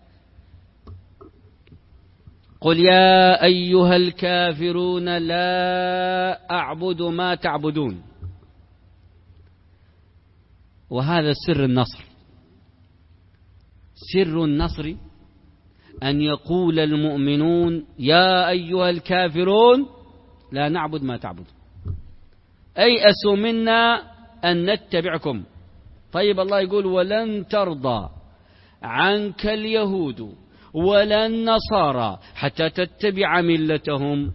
قل يا أيها الكافرون لا أعبد ما تعبدون. وهذا سر النصر. سر النصر أن يقول المؤمنون يا أيها الكافرون لا نعبد ما تعبد، أيأسوا منا أن نتبعكم. طيب الله يقول ولن ترضى عنك اليهود ولا النصارى حتى تتبع ملتهم.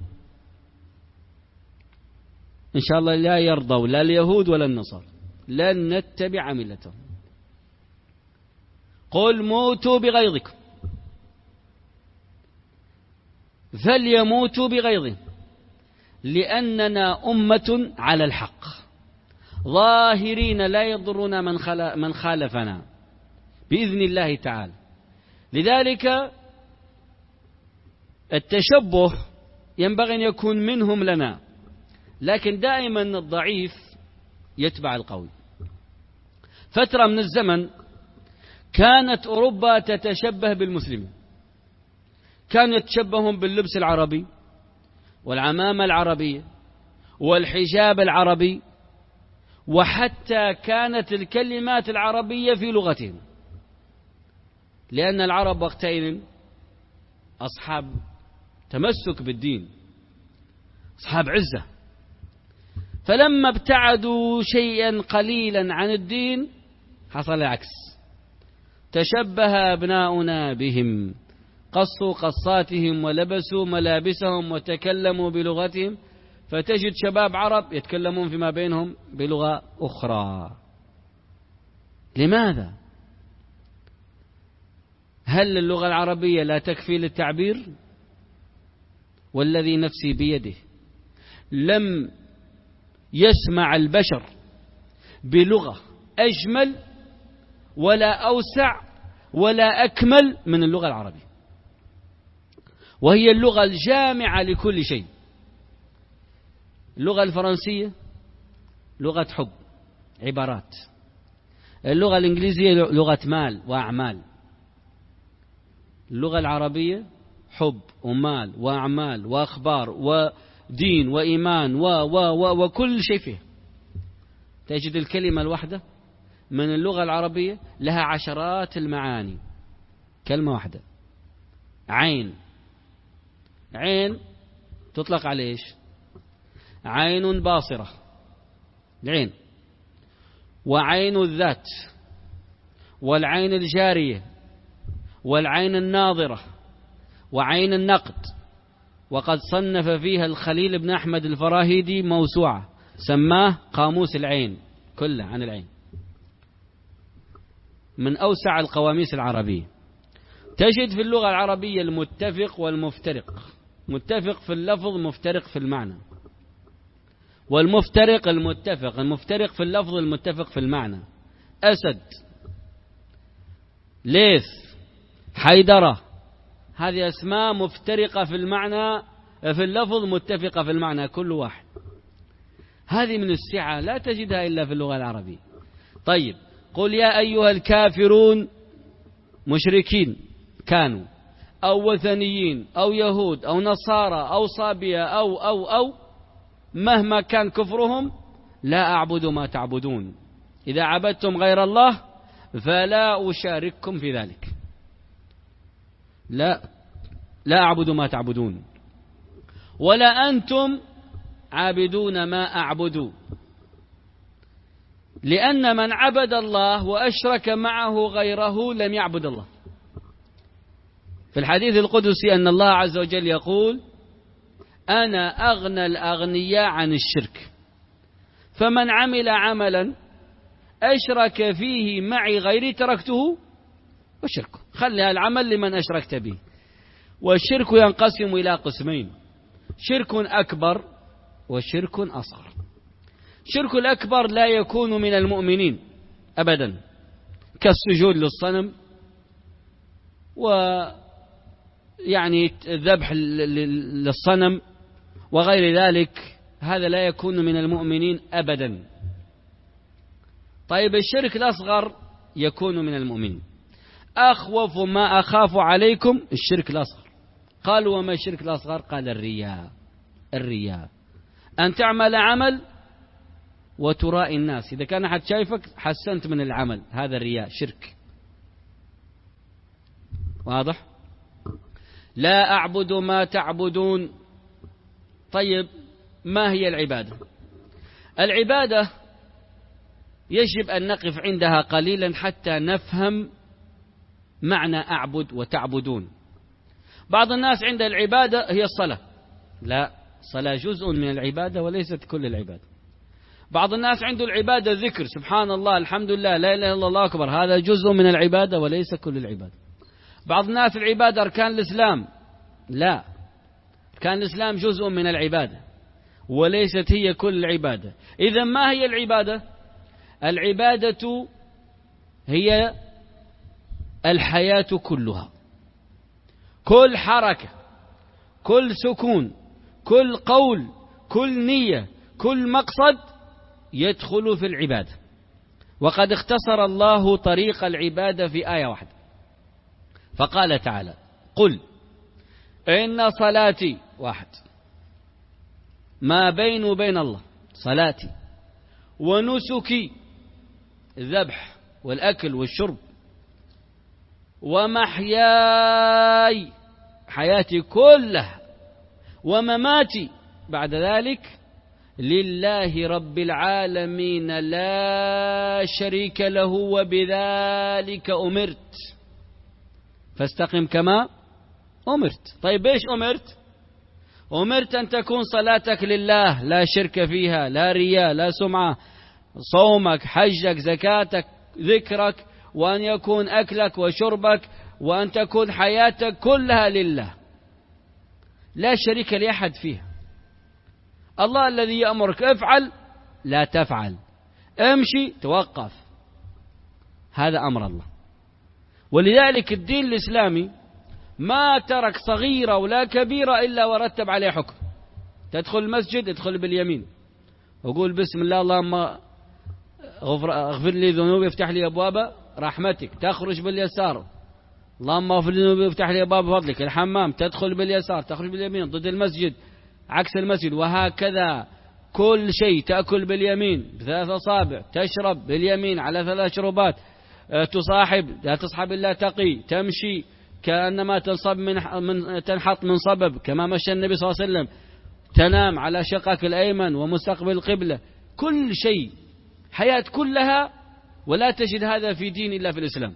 إن شاء الله لا يرضوا لا اليهود ولا النصارى، لن نتبع ملتهم. قل موتوا بغيظكم فليموتوا بغيظهم لأننا أمة على الحق ظاهرين لا يضرنا من, من خالفنا بإذن الله تعالى. لذلك التشبه ينبغي أن يكون منهم لنا، لكن دائما الضعيف يتبع القوي. فترة من الزمن كانت أوروبا تتشبه بالمسلمين، كانوا يتشبهون باللبس العربي والعمامة العربية والحجاب العربي، وحتى كانت الكلمات العربية في لغتهم، لأن العرب وقتئذ أصحاب تمسك بالدين، أصحاب عزة. فلما ابتعدوا شيئا قليلا عن الدين حصل العكس، تشبه أبناؤنا بهم، قصوا قصاتهم ولبسوا ملابسهم وتكلموا بلغتهم، فتجد شباب عرب يتكلمون فيما بينهم بلغة أخرى. لماذا؟ هل اللغة العربية لا تكفي للتعبير؟ والذي نفسي بيده لم يسمع البشر بلغة أجمل ولا أوسع ولا أكمل من اللغة العربية، وهي اللغة الجامعة لكل شيء. اللغة الفرنسية لغة حب، عبارات. اللغة الإنجليزية لغة مال وأعمال. اللغة العربية حب ومال وأعمال وأخبار ودين وإيمان و و و وكل شيء فيه. تجد الكلمة الواحدة من اللغة العربية لها عشرات المعاني. كلمة واحدة عين. عين تطلق على إيش؟ عين باصرة، العين، وعين الذات، والعين الجارية، والعين الناظرة، وعين النقد. وقد صنف فيها الخليل بن أحمد الفراهيدي موسوعة سماه قاموس العين، كله عن العين، من أوسع القواميس العربية. تجد في اللغة العربية المتفق والمفترق، متفق في اللفظ مفترق في المعنى، والمفترق المتفق، المفترق في اللفظ المتفق في المعنى. أسد، ليث، حيدرة، هذه أسماء مفترقة في المعنى، في اللفظ متفقة في المعنى كل واحد. هذه من السعة لا تجدها إلا في اللغة العربية. طيب قل يا أيها الكافرون، مشركين كانوا أو وثنيين أو يهود أو نصارى أو صابية أو أو أو مهما كان كفرهم، لا أعبد ما تعبدون، إذا عبدتم غير الله فلا أشارككم في ذلك. لا لا أعبد ما تعبدون ولا أنتم عابدون ما أعبد. لأن من عبد الله وأشرك معه غيره لم يعبد الله. في الحديث القدسي أن الله عز وجل يقول: أنا أغنى الأغنياء عن الشرك، فمن عمل عملا أشرك فيه معي غيري تركته وشركه. خلي العمل لمن أشركت به. والشرك ينقسم إلى قسمين: شرك أكبر وشرك أصغر. الشرك الأكبر لا يكون من المؤمنين أبدا، كالسجود للصنم ويعني الذبح للصنم وغير ذلك، هذا لا يكون من المؤمنين أبدا. طيب الشرك الأصغر يكون من المؤمنين. أخوف ما أخاف عليكم الشرك الأصغر. قالوا: وما الشرك الأصغر؟ قال: الرياء. الرياء أن تعمل عمل وترائي الناس، إذا كان أحد شايفك حسنت من العمل، هذا الرياء، شرك. واضح؟ لا أعبد ما تعبدون. طيب ما هي العبادة؟ العبادة يجب أن نقف عندها قليلا حتى نفهم معنى أعبد وتعبدون. بعض الناس عند العبادة هي الصلاة. لا، الصلاة جزء من العبادة وليست كل العبادة. بعض الناس عنده العبادة ذكر، سبحان الله، الحمد لله، لا إله إلا الله أكبر، هذا جزء من العبادة وليس كل العبادة. بعض الناس العبادة أركان الإسلام. لا، أركان الإسلام جزء من العبادة وليست هي كل العبادة. إذن ما هي العبادة؟ العبادة هي الحياة كلها، كل حركة، كل سكون، كل قول، كل نية، كل مقصد يدخل في العبادة. وقد اختصر الله طريق العبادة في آية واحدة، فقال تعالى: قل إن صلاتي، واحد، ما بين وبين الله صلاتي، ونسكي الذبح والأكل والشرب، ومحياي حياتي كلها، ومماتي بعد ذلك لله رب العالمين لا شريك له وبذلك أمرت فاستقم كما أمرت. طيب إيش أمرت؟ أمرت أن تكون صلاتك لله لا شرك فيها، لا رياء، لا سمعة، صومك، حجك، زكاتك، ذكرك، وأن يكون أكلك وشربك، وأن تكون حياتك كلها لله لا شريك لأحد فيها. الله الذي يأمرك افعل لا تفعل، امشي توقف، هذا أمر الله. ولذلك الدين الإسلامي ما ترك صغيرة ولا كبيرة إلا ورتب عليه حكم. تدخل المسجد ادخل باليمين وقول بسم الله اللهم اغفر لي ذنوبي افتح لي أبواب رحمتك. تخرج باليسار اللهم اغفر لي ذنوبي افتح لي أبواب فضلك. الحمام تدخل باليسار تخرج باليمين ضد المسجد عكس المسجد، وهكذا كل شيء. تأكل باليمين بثلاث أصابع، تشرب باليمين على ثلاث شربات، تصاحب لا تصحب إلا تقي، تمشي كأنما تنصب من من تنحط من صبب كما مشى النبي صلى الله عليه وسلم، تنام على شقك الأيمن ومستقبل القبلة، كل شيء، حياة كلها. ولا تجد هذا في دين إلا في الإسلام.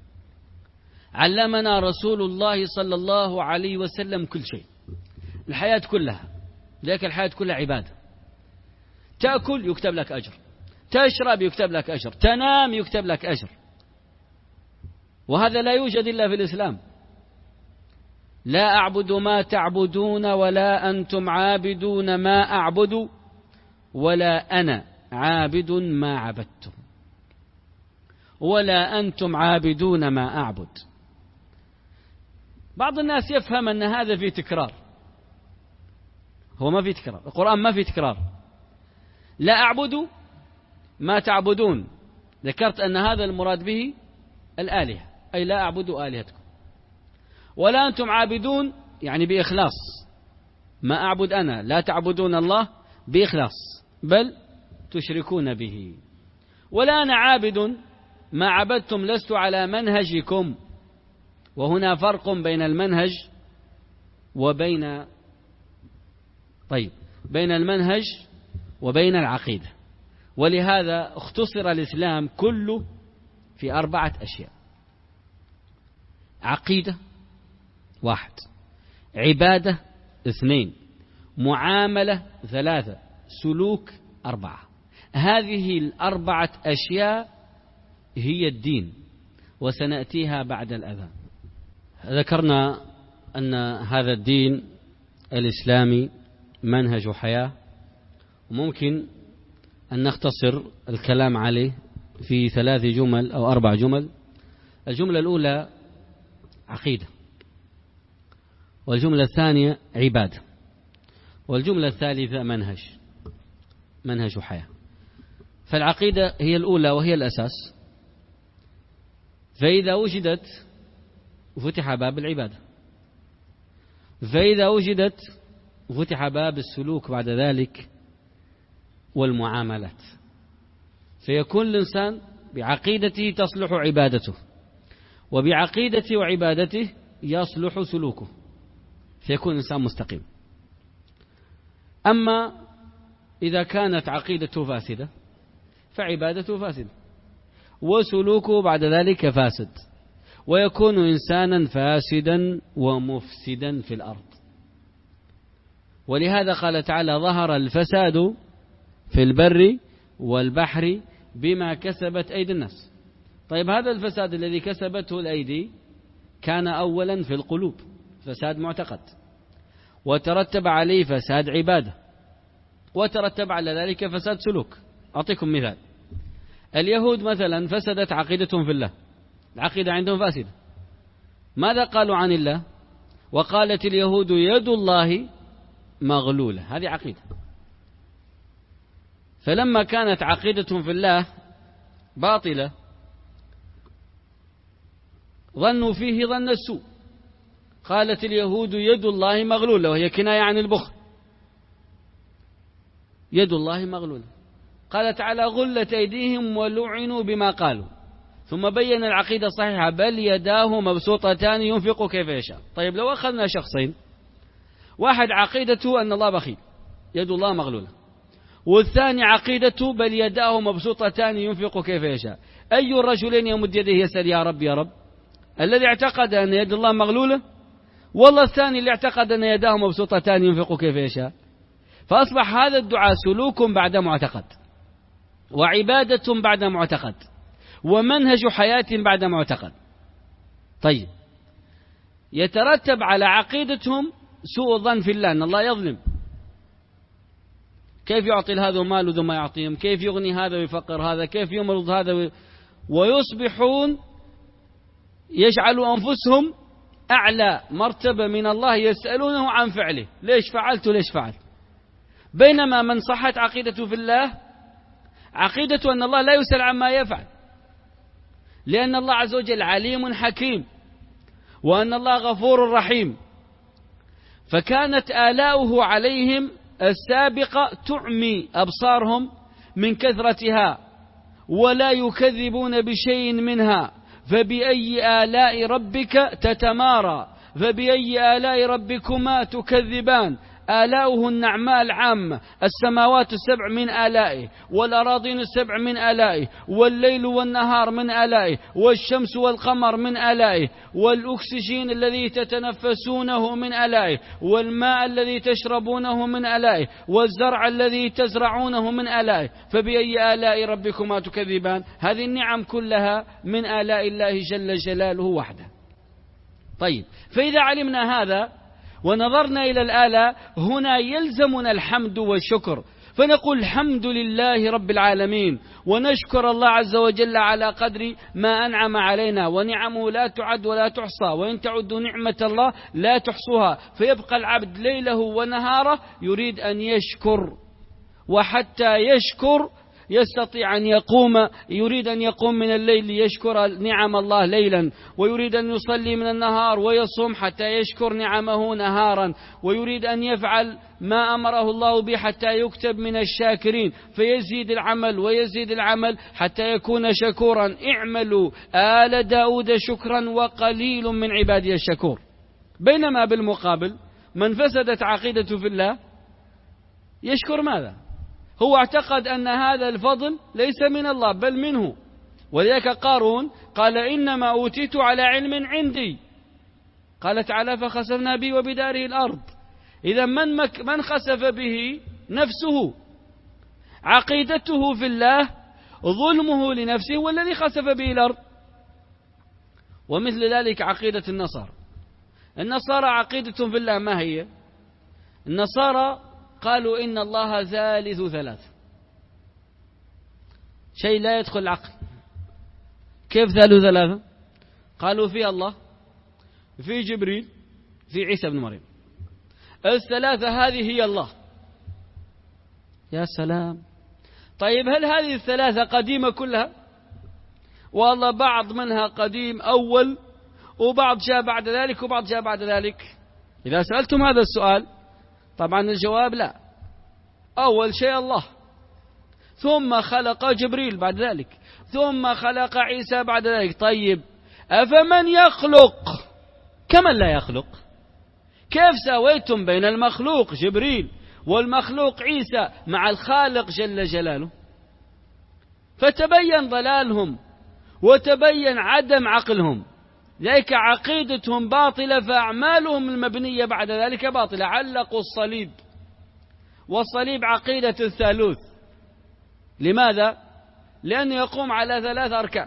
علمنا رسول الله صلى الله عليه وسلم كل شيء، الحياة كلها. لذلك الحياة كلها عبادة. تأكل يكتب لك أجر، تشرب يكتب لك أجر، تنام يكتب لك أجر، وهذا لا يوجد إلا في الإسلام. لا أعبد ما تعبدون ولا أنتم عابدون ما أعبد ولا أنا عابد ما عبدتم ولا أنتم عابدون ما أعبد. بعض الناس يفهم أن هذا فيه تكرار. هو ما فيه تكرار، القرآن ما فيه تكرار. لا أعبد ما تعبدون، ذكرت أن هذا المراد به الآلهة، أي لا أعبد آلهتكم. ولا أنتم عابدون يعني بإخلاص، ما أعبد أنا، لا تعبدون الله بإخلاص بل تشركون به. ولا أنا عابد ما عبدتم لست على منهجكم. وهنا فرق بين المنهج وبين طيب بين المنهج وبين العقيدة. ولهذا اختصر الإسلام كله في أربعة أشياء: عقيدة واحد، عبادة اثنين، معاملة ثلاثة، سلوك أربعة. هذه الأربعة أشياء هي الدين، وسنأتيها بعد الأذان. ذكرنا أن هذا الدين الإسلامي منهج حياة، وممكن أن نختصر الكلام عليه في ثلاث جمل أو أربع جمل. الجملة الأولى عقيدة، والجملة الثانية عبادة، والجملة الثالثة منهج منهج حياة. فالعقيدة هي الأولى وهي الأساس، فإذا وجدت فتح باب العبادة، فإذا وجدت فتح باب السلوك بعد ذلك والمعاملات، فيكون الإنسان بعقيدته تصلح عبادته، وبعقيدته وعبادته يصلح سلوكه، فيكون الإنسان مستقيم. أما إذا كانت عقيدته فاسدة فعبادته فاسدة، وسلوكه بعد ذلك فاسد، ويكون إنسانا فاسدا ومفسدا في الأرض. ولهذا قال تعالى: ظهر الفساد في البر والبحر بما كسبت أيدي الناس. طيب، هذا الفساد الذي كسبته الأيدي كان أولا في القلوب، فساد معتقد، وترتب عليه فساد عبادة، وترتب على ذلك فساد سلوك. أعطيكم مثال: اليهود مثلا فسدت عقيدتهم في الله، العقيدة عندهم فاسدة. ماذا قالوا عن الله؟ وقالت اليهود يد الله مغلولة، هذه عقيدة. فلما كانت عقيدتهم في الله باطلة ظنوا فيه ظن السوء، قالت اليهود يد الله مغلولة، وهي كناية عن البخل. يد الله مغلولة. قال تعالى: غلت أيديهم ولعنوا بما قالوا. ثم بين العقيدة الصحيحة: بل يداه مبسوطتان ينفق كيف يشاء. طيب، لو أخذنا شخصين، واحد عقيدته أن الله بخيل يد الله مغلولة، والثاني عقيدته بل يداه مبسوطتان ينفق كيف يشاء، أي الرجلين يمد يده يسأل يا رب يا رب؟ الذي اعتقد أن يد الله مغلولة، والله الثاني اللي اعتقد أن يداه مبسوطتان ينفق كيف يشاء. فأصبح هذا الدعاء سلوك بعد معتقد، وعبادة بعد معتقد، ومنهج حياة بعد معتقد. طيب، يترتب على عقيدتهم سوء الظن في الله، أن الله يظلم. كيف يعطي هذا مال ثم يعطيهم؟ كيف يغني هذا ويفقر هذا؟ كيف يمرض هذا و... ويصبحون يجعلوا أنفسهم أعلى مرتبة من الله، يسألونه عن فعله: ليش فعلت ليش فعل؟ بينما من صحت عقيدته في الله، عقيدته أن الله لا يسأل عما يفعل، لأن الله عز وجل عليم حكيم، وأن الله غفور رحيم. فكانت آلاؤه عليهم السابقة تعمي أبصارهم من كثرتها، ولا يكذبون بشيء منها. فبأي آلاء ربك تتمارى، فبأي آلاء ربكما تكذبان. آلاؤه النعماء العامة، السماوات السبع من آلائه، والأراضين السبع من آلائه، والليل والنهار من آلائه، والشمس والقمر من آلائه، والأكسجين الذي تتنفسونه من آلائه، والماء الذي تشربونه من آلائه، والزرع الذي تزرعونه من آلائه. فبأي آلاء ربكما تكذبان؟ هذه النعم كلها من آلاء الله جل جلاله وحده. طيب، فإذا علمنا هذا ونظرنا إلى الآلاء، هنا يلزمنا الحمد والشكر، فنقول الحمد لله رب العالمين، ونشكر الله عز وجل على قدر ما أنعم علينا، ونعمه لا تعد ولا تحصى، وإن تعدوا نعمة الله لا تحصوها. فيبقى العبد ليله ونهاره يريد أن يشكر، وحتى يشكر يستطيع أن يقوم، يريد أن يقوم من الليل ليشكر نعم الله ليلا، ويريد أن يصلي من النهار ويصوم حتى يشكر نعمه نهارا، ويريد أن يفعل ما أمره الله به حتى يكتب من الشاكرين، فيزيد العمل ويزيد العمل حتى يكون شكورا. اعملوا آل داود شكرا وقليل من عبادي الشكور. بينما بالمقابل من فسدت عقيدته في الله يشكر ماذا؟ هو اعتقد أن هذا الفضل ليس من الله بل منه. ولذلك قارون قال إنما أوتيت على علم عندي. قال تعالى فخسفنا به وبداره الأرض. إذا من, مك من خسف به نفسه، عقيدته في الله ظلمه لنفسه والذي خسف به الأرض. ومثل ذلك عقيدة النصارى. النصارى عقيدتهم في الله ما هي؟ النصارى قالوا إن الله ثالث ثلاثة، شيء لا يدخل العقل. كيف ثالث ثلاثة؟ قالوا في الله، في جبريل، في عيسى بن مريم، الثلاثة هذه هي الله. يا سلام. طيب هل هذه الثلاثة قديمة كلها؟ والله بعض منها قديم أول، وبعض جاء بعد ذلك، وبعض جاء بعد ذلك. إذا سألتم هذا السؤال طبعا الجواب لا. أول شيء الله، ثم خلق جبريل بعد ذلك، ثم خلق عيسى بعد ذلك. طيب أفمن يخلق كمن لا يخلق؟ كيف سويتم بين المخلوق جبريل والمخلوق عيسى مع الخالق جل جلاله؟ فتبين ضلالهم وتبين عدم عقلهم. ذلك عقيدتهم باطلة، فأعمالهم المبنية بعد ذلك باطلة. علقوا الصليب، والصليب عقيدة الثالوث. لماذا؟ لأنه يقوم على ثلاث أركان: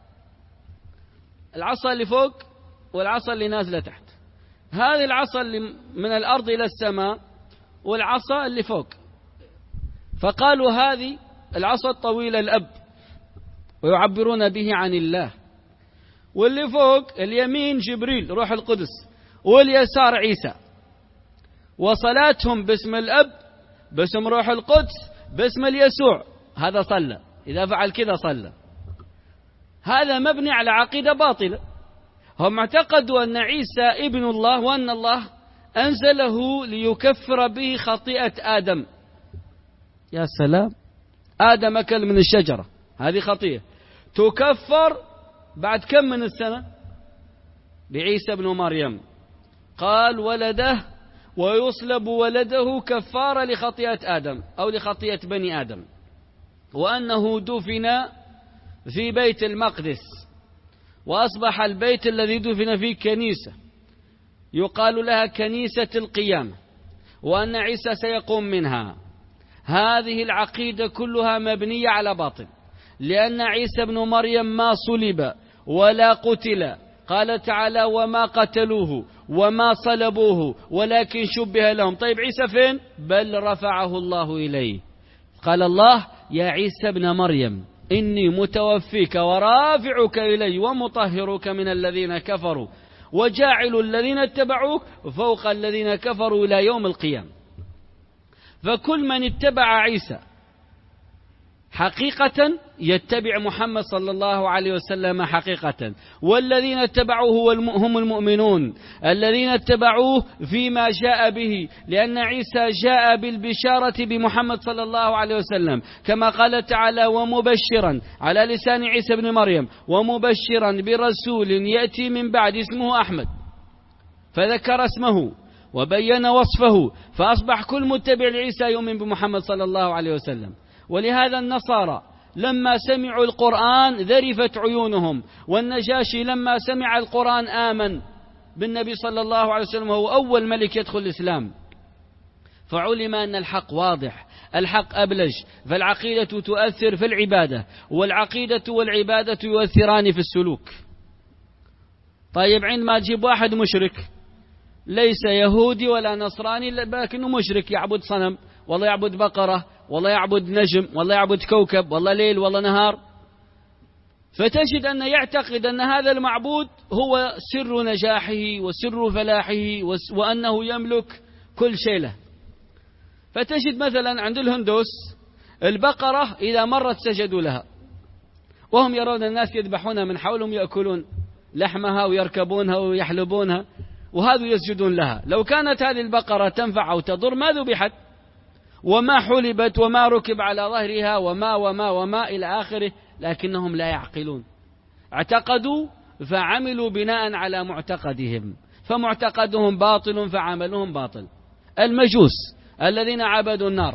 العصا اللي فوق والعصا اللي نازلة تحت. هذه العصا اللي من الأرض إلى السماء والعصا اللي فوق. فقالوا هذه العصا الطويلة الأب، ويعبرون به عن الله. واللي فوق اليمين جبريل روح القدس، واليسار عيسى. وصلاتهم باسم الأب، باسم روح القدس، باسم اليسوع. هذا صلى، إذا فعل كذا صلى. هذا مبني على عقيدة باطلة. هم اعتقدوا أن عيسى ابن الله، وأن الله أنزله ليكفر به خطيئة آدم. يا سلام. آدم أكل من الشجرة، هذه خطيئة تكفر بعد كم من السنة؟ بعيسى بن مريم. قال ولده ويصلب ولده كفارة لخطيئة آدم أو لخطيئة بني آدم. وأنه دفن في بيت المقدس، وأصبح البيت الذي دفن فيه كنيسة يقال لها كنيسة القيامة، وأن عيسى سيقوم منها. هذه العقيدة كلها مبنية على باطل، لأن عيسى بن مريم ما صلب ولا قتل. قال تعالى وما قتلوه وما صلبوه ولكن شبه لهم. طيب عيسى فين؟ بل رفعه الله إليه. قال الله يا عيسى ابن مريم إني متوفيك ورافعك إلي ومطهرك من الذين كفروا وجاعل الذين اتبعوك فوق الذين كفروا إلى يوم القيامة. فكل من اتبع عيسى حقيقة يتبع محمد صلى الله عليه وسلم حقيقة، والذين اتبعوه هم المؤمنون الذين اتبعوه فيما جاء به، لأن عيسى جاء بالبشارة بمحمد صلى الله عليه وسلم، كما قال تعالى ومبشرا على لسان عيسى بن مريم ومبشرا برسول يأتي من بعد اسمه أحمد، فذكر اسمه وبين وصفه، فأصبح كل متبع لعيسى يؤمن بمحمد صلى الله عليه وسلم. ولهذا النصارى لما سمعوا القرآن ذرفت عيونهم، والنجاشي لما سمع القرآن آمن بالنبي صلى الله عليه وسلم، وهو أول ملك يدخل الإسلام. فعلم أن الحق واضح، الحق أبلج، فالعقيدة تؤثر في العبادة، والعقيدة والعبادة يؤثران في السلوك. طيب عندما تجيب واحد مشرك ليس يهودي ولا نصراني لكنه مشرك، يعبد صنم، والله يعبد بقرة، والله يعبد نجم، والله يعبد كوكب، والله ليل والله نهار، فتجد أن يعتقد أن هذا المعبود هو سر نجاحه وسر فلاحه وأنه يملك كل شيء له. فتجد مثلا عند الهندوس البقرة إذا مرت سجدوا لها، وهم يرون الناس يذبحونها من حولهم يأكلون لحمها ويركبونها ويحلبونها، وهذا يسجدون لها. لو كانت هذه البقرة تنفع أو تضر ما ذبحت وما حلبت وما ركب على ظهرها وما وما وما إلى آخره، لكنهم لا يعقلون. اعتقدوا فعملوا بناء على معتقدهم، فمعتقدهم باطل فعملهم باطل. المجوس الذين عبدوا النار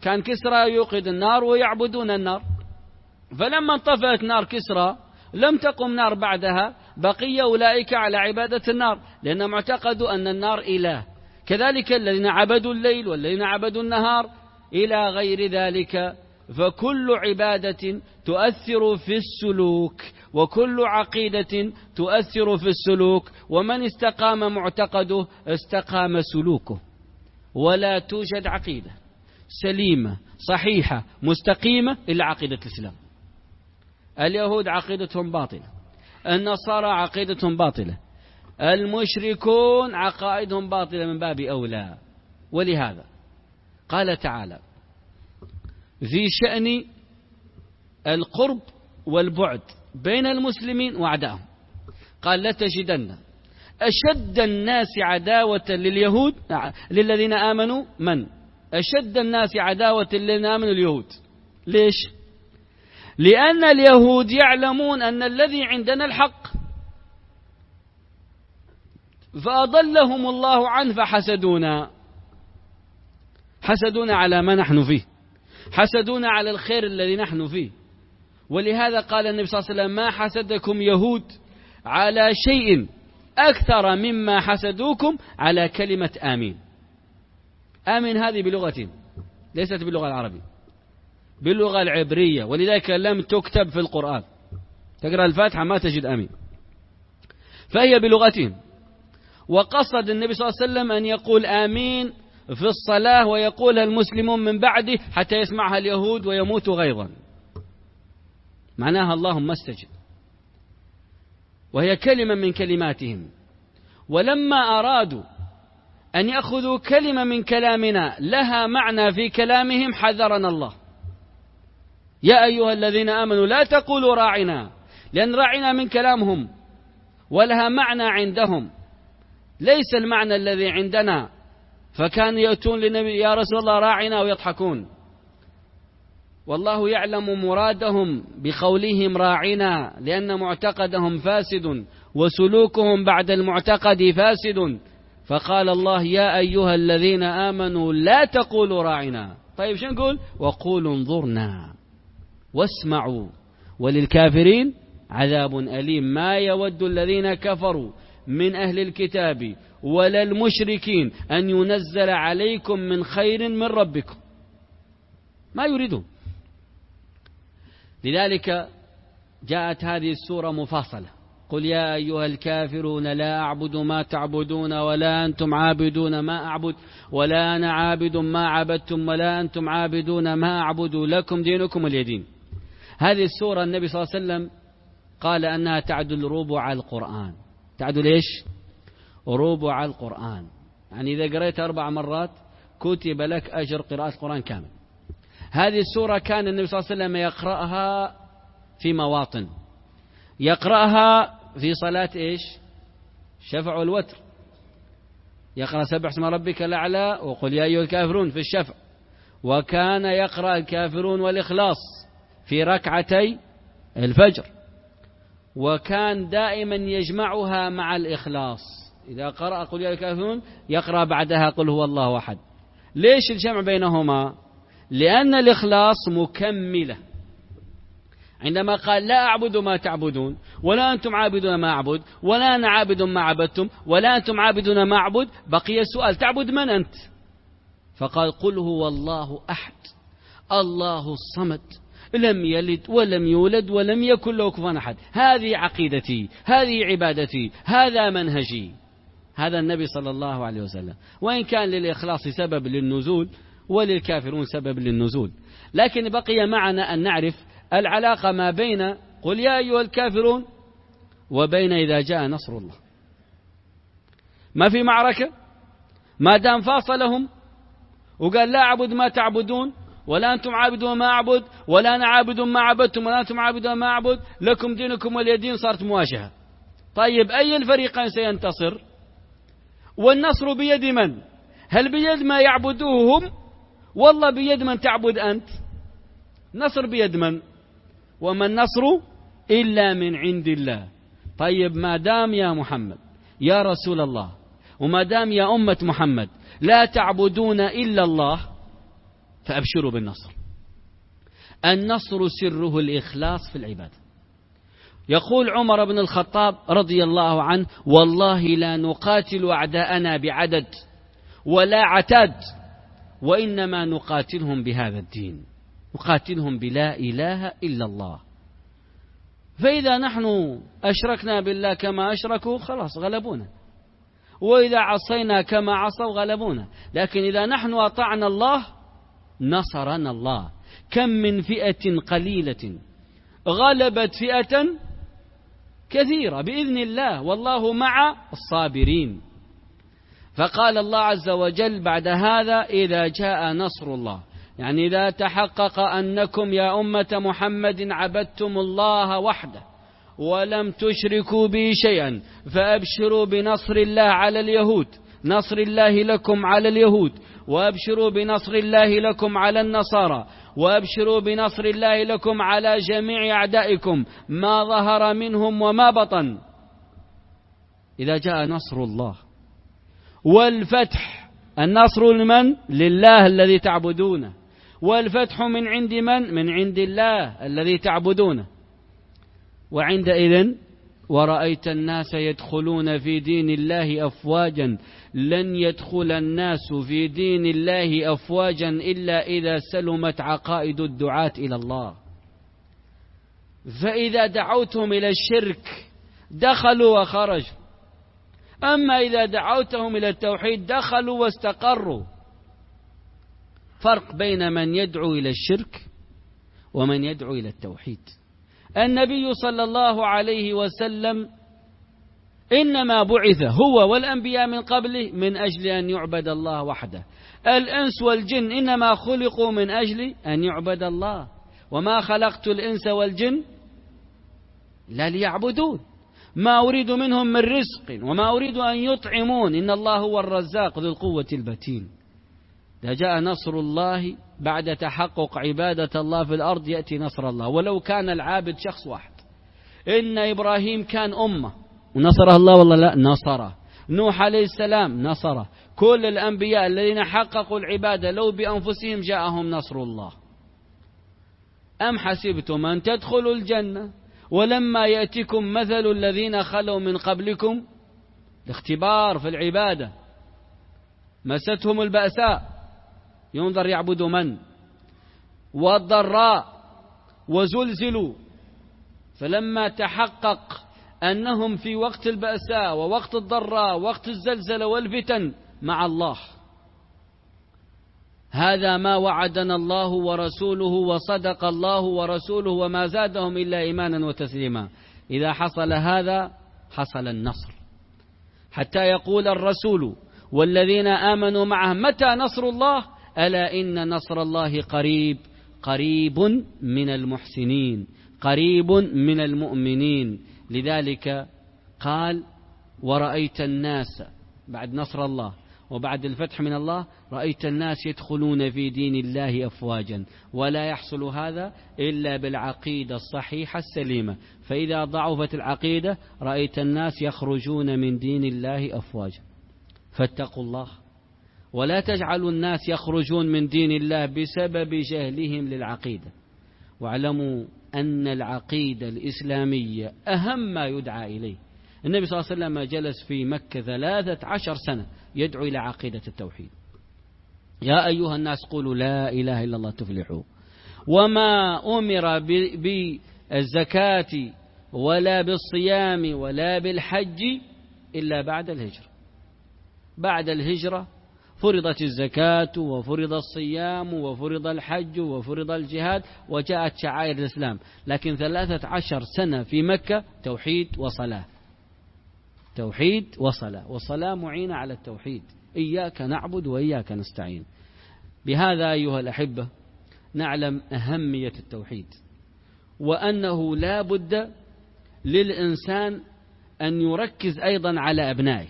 كان كسرى يوقد النار ويعبدون النار، فلما انطفأت نار كسرى لم تقم نار بعدها، بقي أولئك على عبادة النار لأنهم اعتقدوا أن النار إله. كذلك الذين عبدوا الليل والذين عبدوا النهار إلى غير ذلك. فكل عبادة تؤثر في السلوك، وكل عقيدة تؤثر في السلوك، ومن استقام معتقده استقام سلوكه. ولا توجد عقيدة سليمة صحيحة مستقيمة إلا عقيدة الإسلام. اليهود عقيدتهم باطلة، النصارى عقيدتهم باطلة، المشركون عقائدهم باطلة من باب أولى. ولهذا قال تعالى في شأن القرب والبعد بين المسلمين وأعدائهم، قال لتجدن أشد الناس عداوة لليهود للذين آمنوا من أشد الناس عداوة للذين آمنوا اليهود. ليش؟ لأن اليهود يعلمون أن الذي عندنا الحق، فأضلهم الله عنه فحسدونا، حسدونا على ما نحن فيه، حسدونا على الخير الذي نحن فيه. ولهذا قال النبي صلى الله عليه وسلم ما حسدكم يهود على شيء أكثر مما حسدوكم على كلمة آمين. آمين هذه بلغتهم ليست باللغة العربية، باللغة العبرية، ولذلك لم تكتب في القرآن. تقرأ الفاتحة ما تجد آمين، فهي بلغتهم. وقصد النبي صلى الله عليه وسلم أن يقول آمين في الصلاة ويقولها المسلمون من بعده حتى يسمعها اليهود ويموتوا غيظا، معناها اللهم استجب، وهي كلمة من كلماتهم. ولما أرادوا أن يأخذوا كلمة من كلامنا لها معنى في كلامهم حذرنا الله: يا أيها الذين آمنوا لا تقولوا راعنا، لأن راعنا من كلامهم ولها معنى عندهم ليس المعنى الذي عندنا. فكانوا يأتون للنبي يا رسول الله راعنا ويضحكون، والله يعلم مرادهم بقولهم راعنا، لأن معتقدهم فاسد وسلوكهم بعد المعتقد فاسد. فقال الله يا أيها الذين آمنوا لا تقولوا راعنا. طيب شو نقول؟ وقولوا انظرنا واسمعوا وللكافرين عذاب أليم. ما يود الذين كفروا من أهل الكتاب ولا المشركين أن ينزل عليكم من خير من ربكم، ما يريدون. لذلك جاءت هذه السورة مفاصلة: قل يا أيها الكافرون لا أعبد ما تعبدون ولا أنتم عابدون ما أعبد ولا أنا عابد ما عبدتم ولا أنتم عابدون ما أعبد لكم دينكم ولي دين. هذه السورة النبي صلى الله عليه وسلم قال أنها تعدل ربع القرآن. تعدل إيش؟ ربع القرآن، يعني إذا قرأت أربع مرات كتب لك أجر قراءة القرآن كامل. هذه السورة كان النبي صلى الله عليه وسلم يقرأها في مواطن، يقرأها في صلاة إيش؟ شفع والوتر، يقرأ سبح اسم ربك الأعلى وقل يا أيها الكافرون في الشفع، وكان يقرأ الكافرون والإخلاص في ركعتي الفجر، وكان دائما يجمعها مع الإخلاص. إذا قرأ قل يا أيها الكافرون يقرأ بعدها قل هو الله أحد. ليش الجمع بينهما؟ لأن الإخلاص مكملة. عندما قال لا أعبد ما تعبدون ولا أنتم عابدون ما أعبد ولا أنا عابد ما عبدتم ولا أنتم عابدون ما أعبد، بقي السؤال: تعبد من أنت؟ فقال قل هو الله أحد الله الصمد لم يلد ولم يولد ولم يكن له كفوا أحد. هذه عقيدتي، هذه عبادتي، هذا منهجي. هذا النبي صلى الله عليه وسلم. وإن كان للإخلاص سبب للنزول وللكافرون سبب للنزول، لكن بقي معنا أن نعرف العلاقة ما بين قل يا أيها الكافرون وبين إذا جاء نصر الله. ما في معركة ما دام فاصلهم وقال لا أعبد ما تعبدون ولا أنتم عابدون ما أعبد ولا أنا عابد ما عبدتم ولا أنتم عابدون ما أعبد لكم دينكم ولي دين، صارت مواجهة. طيب أي الفريقين سينتصر؟ والنصر بيد من؟ هل بيد ما يعبدوه هم والله بيد من تعبد أنت؟ نصر بيد من؟ وما النصر إلا من عند الله. طيب ما دام يا محمد يا رسول الله وما دام يا أمة محمد لا تعبدون إلا الله، فأبشروا بالنصر. النصر سره الإخلاص في العبادة. يقول عمر بن الخطاب رضي الله عنه: والله لا نقاتل أعداءنا بعدد ولا عتاد، وإنما نقاتلهم بهذا الدين، نقاتلهم بلا إله إلا الله. فإذا نحن أشركنا بالله كما أشركوا خلاص غلبونا، وإذا عصينا كما عصوا غلبونا. لكن إذا نحن أطعنا الله نصرنا الله. كم من فئة قليلة غلبت فئة كثيرة بإذن الله، والله مع الصابرين. فقال الله عز وجل بعد هذا: إذا جاء نصر الله، يعني إذا تحقق أنكم يا أمة محمد عبدتم الله وحده ولم تشركوا به شيئا، فأبشروا بنصر الله على اليهود، نصر الله لكم على اليهود، وأبشروا بنصر الله لكم على النصارى، وأبشروا بنصر الله لكم على جميع أعدائكم ما ظهر منهم وما بطن. إذا جاء نصر الله والفتح، النصر لمن؟ لله الذي تعبدونه، والفتح من عند من؟ من عند الله الذي تعبدونه. وعندئذ ورأيت الناس يدخلون في دين الله أفواجا، لن يدخل الناس في دين الله أفواجا إلا إذا سلمت عقائد الدعاة إلى الله. فإذا دعوتهم إلى الشرك دخلوا وخرجوا، أما إذا دعوتهم إلى التوحيد دخلوا واستقروا. فرق بين من يدعو إلى الشرك ومن يدعو إلى التوحيد. النبي صلى الله عليه وسلم إنما بعث هو والأنبياء من قبله من أجل أن يعبد الله وحده. الإنس والجن إنما خلقوا من أجل أن يعبد الله، وما خلقت الإنس والجن لا ليعبدون، ما أريد منهم من رزق وما أريد أن يطعمون، إن الله هو الرزاق ذو القوة المتين. إذا جاء نصر الله بعد تحقق عبادة الله في الأرض يأتي نصر الله، ولو كان العابد شخص واحد. إن إبراهيم كان أمة ونصره الله، والله لا نصره. نوح عليه السلام نصره. كل الأنبياء الذين حققوا العبادة لو بأنفسهم جاءهم نصر الله. أم حسبتم أن تدخلوا الجنة ولما يأتكم مثل الذين خلوا من قبلكم، الاختبار في العبادة، مستهم البأساء ينظر يعبدوا من، والضراء وزلزلوا، فلما تحقق أنهم في وقت البأساء ووقت الضراء ووقت الزلزلة والفتن مع الله. هذا ما وعدنا الله ورسوله وصدق الله ورسوله وما زادهم إلا إيمانا وتسليما. إذا حصل هذا حصل النصر، حتى يقول الرسول والذين آمنوا معه: متى نصر الله؟ ألا إن نصر الله قريب، قريب من المحسنين، قريب من المؤمنين. لذلك قال: ورأيت الناس بعد نصر الله وبعد الفتح من الله، رأيت الناس يدخلون في دين الله أفواجا، ولا يحصل هذا إلا بالعقيدة الصحيحة السليمة. فإذا ضعفت العقيدة رأيت الناس يخرجون من دين الله أفواجا. فاتقوا الله، ولا تجعلوا الناس يخرجون من دين الله بسبب جهلهم للعقيدة. واعلموا أن العقيدة الإسلامية أهم ما يدعى إليه. النبي صلى الله عليه وسلم جلس في مكة ثلاثة عشر سنة يدعو إلى عقيدة التوحيد. يا أيها الناس قولوا لا إله إلا الله تفلحوا. وما أمر بالزكاة ولا بالصيام ولا بالحج إلا بعد الهجرة. بعد الهجرة فرضت الزكاة وفرض الصيام وفرض الحج وفرض الجهاد وجاءت شعائر الإسلام. لكن ثلاثة عشر سنة في مكة توحيد وصلاة، توحيد وصلاة، والصلاة معينة على التوحيد. إياك نعبد وإياك نستعين. بهذا أيها الأحبة نعلم أهمية التوحيد، وأنه لا بد للإنسان أن يركز أيضا على أبنائه.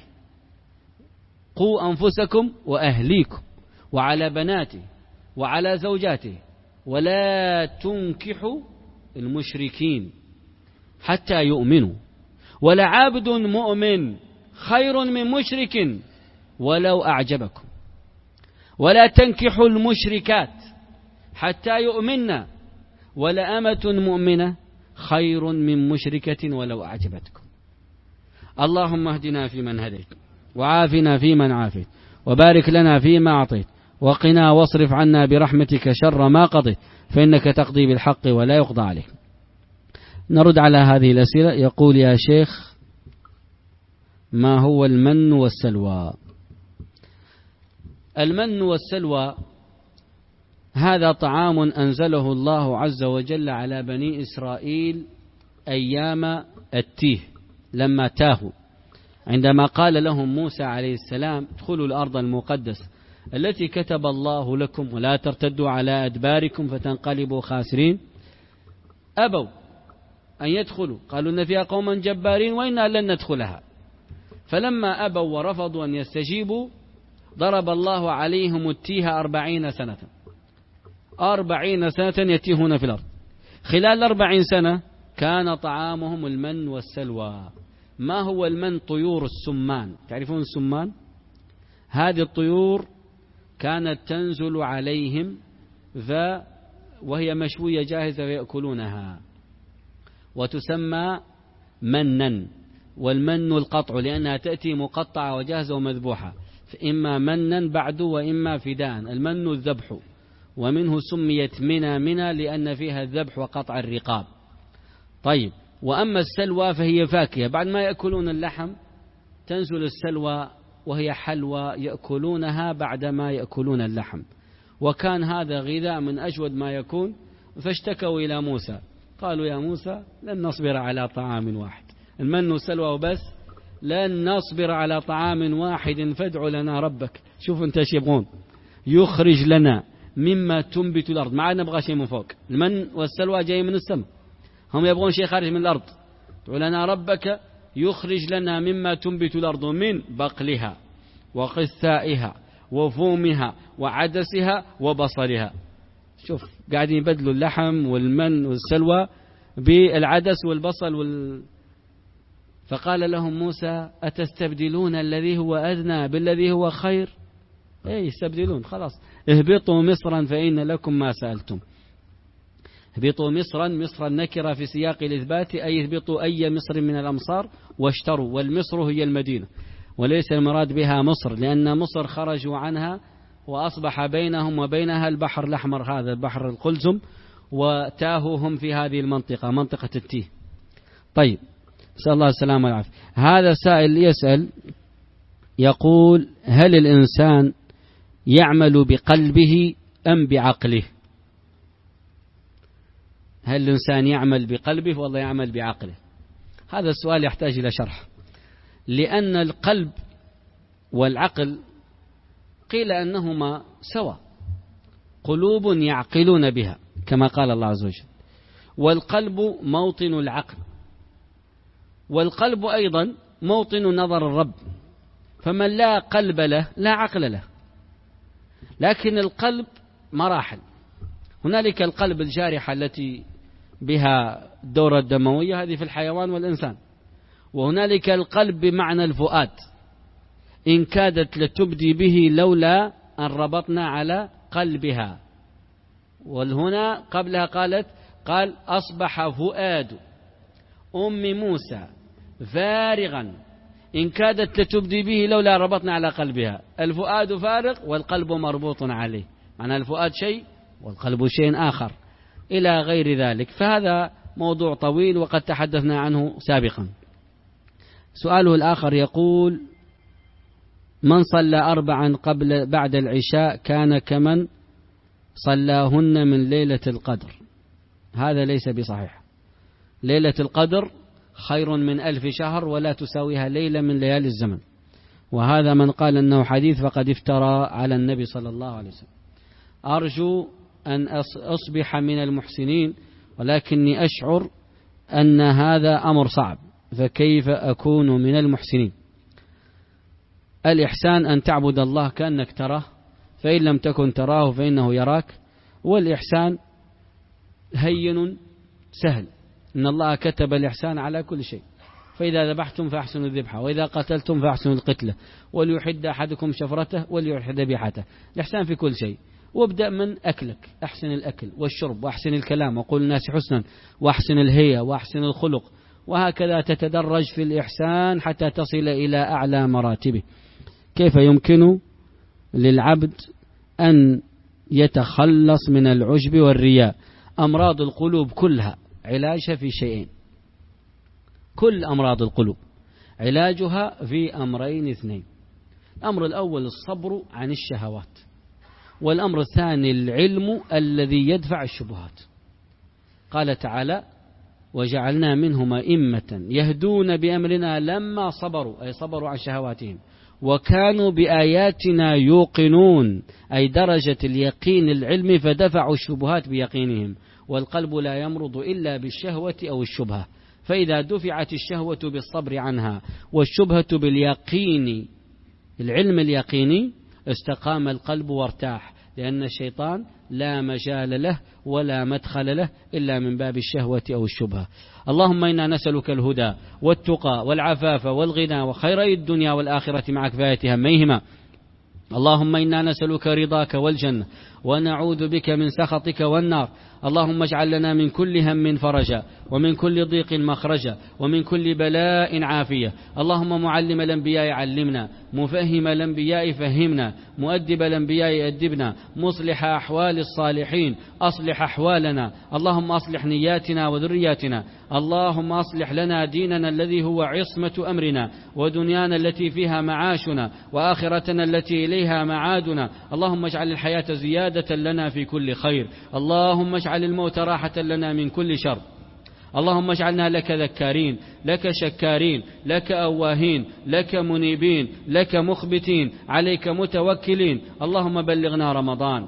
قوا أنفسكم وأهليكم وعلى بناته وعلى زوجاته، ولا تنكحوا المشركين حتى يؤمنوا، ولعبد مؤمن خير من مشرك ولو أعجبكم. ولا تنكحوا المشركات حتى يؤمننا، ولأمة مؤمنة خير من مشركة ولو أعجبتكم. اللهم اهدنا فيمن هديت، وعافنا فيمن عافيت، وبارك لنا فيما أعطيت، وقنا واصرف عنا برحمتك شر ما قضيت، فإنك تقضي بالحق ولا يقضى عليك. نرد على هذه الأسئلة. يقول: يا شيخ، ما هو المن والسلوى؟ المن والسلوى هذا طعام أنزله الله عز وجل على بني إسرائيل أيام التيه، لما تاهوا، عندما قال لهم موسى عليه السلام: ادخلوا الأرض المقدسة التي كتب الله لكم ولا ترتدوا على أدباركم فتنقلبوا خاسرين. أبوا أن يدخلوا، قالوا إن فيها قوما جبارين وإنا لن ندخلها. فلما أبوا ورفضوا أن يستجيبوا ضرب الله عليهم التيه أربعين سنة أربعين سنة يتيهون في الأرض. خلال أربعين سنة كان طعامهم المن والسلوى. ما هو المن؟ طيور السمان. تعرفون السمان؟ هذه الطيور كانت تنزل عليهم وهي مشوية جاهزة ويأكلونها، وتسمى منا. والمن القطع، لأنها تأتي مقطعة وجاهزة ومذبوحة، فإما منا بعد وإما فداء. المن الذبح، ومنه سميت منى منى لأن فيها الذبح وقطع الرقاب. طيب، وأما السلوى فهي فاكهة. بعد ما يأكلون اللحم تنزل السلوى وهي حلوى يأكلونها بعدما يأكلون اللحم. وكان هذا غذاء من أجود ما يكون. فاشتكوا إلى موسى، قالوا: يا موسى، لن نصبر على طعام واحد، المن والسلوى وبس، لن نصبر على طعام واحد، فادع لنا ربك. شوف انت ايش يبغون، يخرج لنا مما تنبت الأرض. ما نبغى شيء من فوق، المن والسلوى جاي من السماء، هم يبغون شيء خارج من الأرض. ادع لنا ربك يخرج لنا مما تنبت الأرض من بقلها وقثائها وفومها وعدسها وبصلها. شوف، قاعدين يبدلوا اللحم والمن والسلوى بالعدس والبصل وال... فقال لهم موسى: أتستبدلون الذي هو أدنى بالذي هو خير؟ ايه، يستبدلون. خلاص، اهبطوا مصرا فإن لكم ما سألتم. اهبطوا مصرا، مصر النكرة في سياق الإثبات، أي اهبطوا أي مصر من الأمصار واشتروا. والمصر هي المدينة، وليس المراد بها مصر، لأن مصر خرجوا عنها وأصبح بينهم وبينها البحر الأحمر، هذا البحر القلزم، وتاهوهم في هذه المنطقة، منطقة التيه. طيب، نسأل الله السلامة والعافية. هذا السائل يسأل يقول: هل الإنسان يعمل بقلبه أم بعقله؟ هل الإنسان يعمل بقلبه والله يعمل بعقله؟ هذا السؤال يحتاج إلى شرح، لأن القلب والعقل قيل أنهما سوا، قلوب يعقلون بها كما قال الله عز وجل، والقلب موطن العقل، والقلب أيضا موطن نظر الرب، فمن لا قلب له لا عقل له. لكن القلب مراحل، هنالك القلب الجارحة التي بها الدورة الدموية، هذه في الحيوان والإنسان، وهنالك القلب بمعنى الفؤاد، إن كادت لتبدي به لولا أن ربطنا على قلبها. والهنا قبلها قالت قال: أصبح فؤاد أم موسى فارغا إن كادت لتبدي به لولا ربطنا على قلبها. الفؤاد فارغ والقلب مربوط عليه، معنى الفؤاد شيء والقلب شيء آخر إلى غير ذلك. فهذا موضوع طويل وقد تحدثنا عنه سابقا. سؤاله الآخر يقول: من صلى أربعا قبل بعد العشاء كان كمن صلاهن من ليلة القدر. هذا ليس بصحيح. ليلة القدر خير من ألف شهر ولا تساويها ليلة من ليالي الزمن، وهذا من قال أنه حديث فقد افترى على النبي صلى الله عليه وسلم. أرجو أن أصبح من المحسنين، ولكني أشعر أن هذا أمر صعب، فكيف أكون من المحسنين؟ الإحسان أن تعبد الله كأنك تراه، فإن لم تكن تراه فإنه يراك. والإحسان هين سهل، إن الله كتب الإحسان على كل شيء. فإذا ذبحتم فأحسنوا الذبحة، وإذا قتلتم فأحسنوا القتلة، وليحد أحدكم شفرته وليحد ذبيحته. الإحسان في كل شيء. وابدأ من أكلك، أحسن الأكل والشرب وأحسن الكلام وقول الناس حسنا وأحسن الهيئة وأحسن الخلق، وهكذا تتدرج في الإحسان حتى تصل إلى أعلى مراتبه. كيف يمكن للعبد أن يتخلص من العجب والرياء؟ أمراض القلوب كلها علاجها في شيئين، كل أمراض القلوب علاجها في أمرين اثنين. الأمر الأول الصبر عن الشهوات، والأمر الثاني العلم الذي يدفع الشبهات. قال تعالى: وجعلنا منهم أئمة يهدون بأمرنا لما صبروا، أي صبروا عن شهواتهم، وكانوا بآياتنا يوقنون، أي درجة اليقين العلمي، فدفعوا الشبهات بيقينهم. والقلب لا يمرض إلا بالشهوة أو الشبهة، فإذا دفعت الشهوة بالصبر عنها والشبهة باليقين العلم اليقيني استقام القلب وارتاح، لأن الشيطان لا مجال له ولا مدخل له إلا من باب الشهوة أو الشبهة. اللهم إنا نسألك الهدى والتقى والعفاف والغنى وخيري الدنيا والآخرة مع كفاية هميهما. اللهم إنا نسألك رضاك والجنة ونعوذ بك من سخطك والنار. اللهم اجعل لنا من كل هم فرجا ومن كل ضيق مخرجا ومن كل بلاء عافية. اللهم معلم الأنبياء علمنا، مفهم الأنبياء فهمنا، مؤدب الأنبياء أدبنا، مصلح أحوال الصالحين أصلح أحوالنا. اللهم أصلح نياتنا وذرياتنا. اللهم أصلح لنا ديننا الذي هو عصمة أمرنا، ودنيانا التي فيها معاشنا، وآخرتنا التي إليها معادنا. اللهم اجعل الحياة زيادة لنا في كل خير. اللهم اجعل الموت راحة لنا من كل شر. اللهم اجعلنا لك ذكارين، لك شكارين، لك أواهين، لك منيبين، لك مخبتين، عليك متوكلين. اللهم بلغنا رمضان،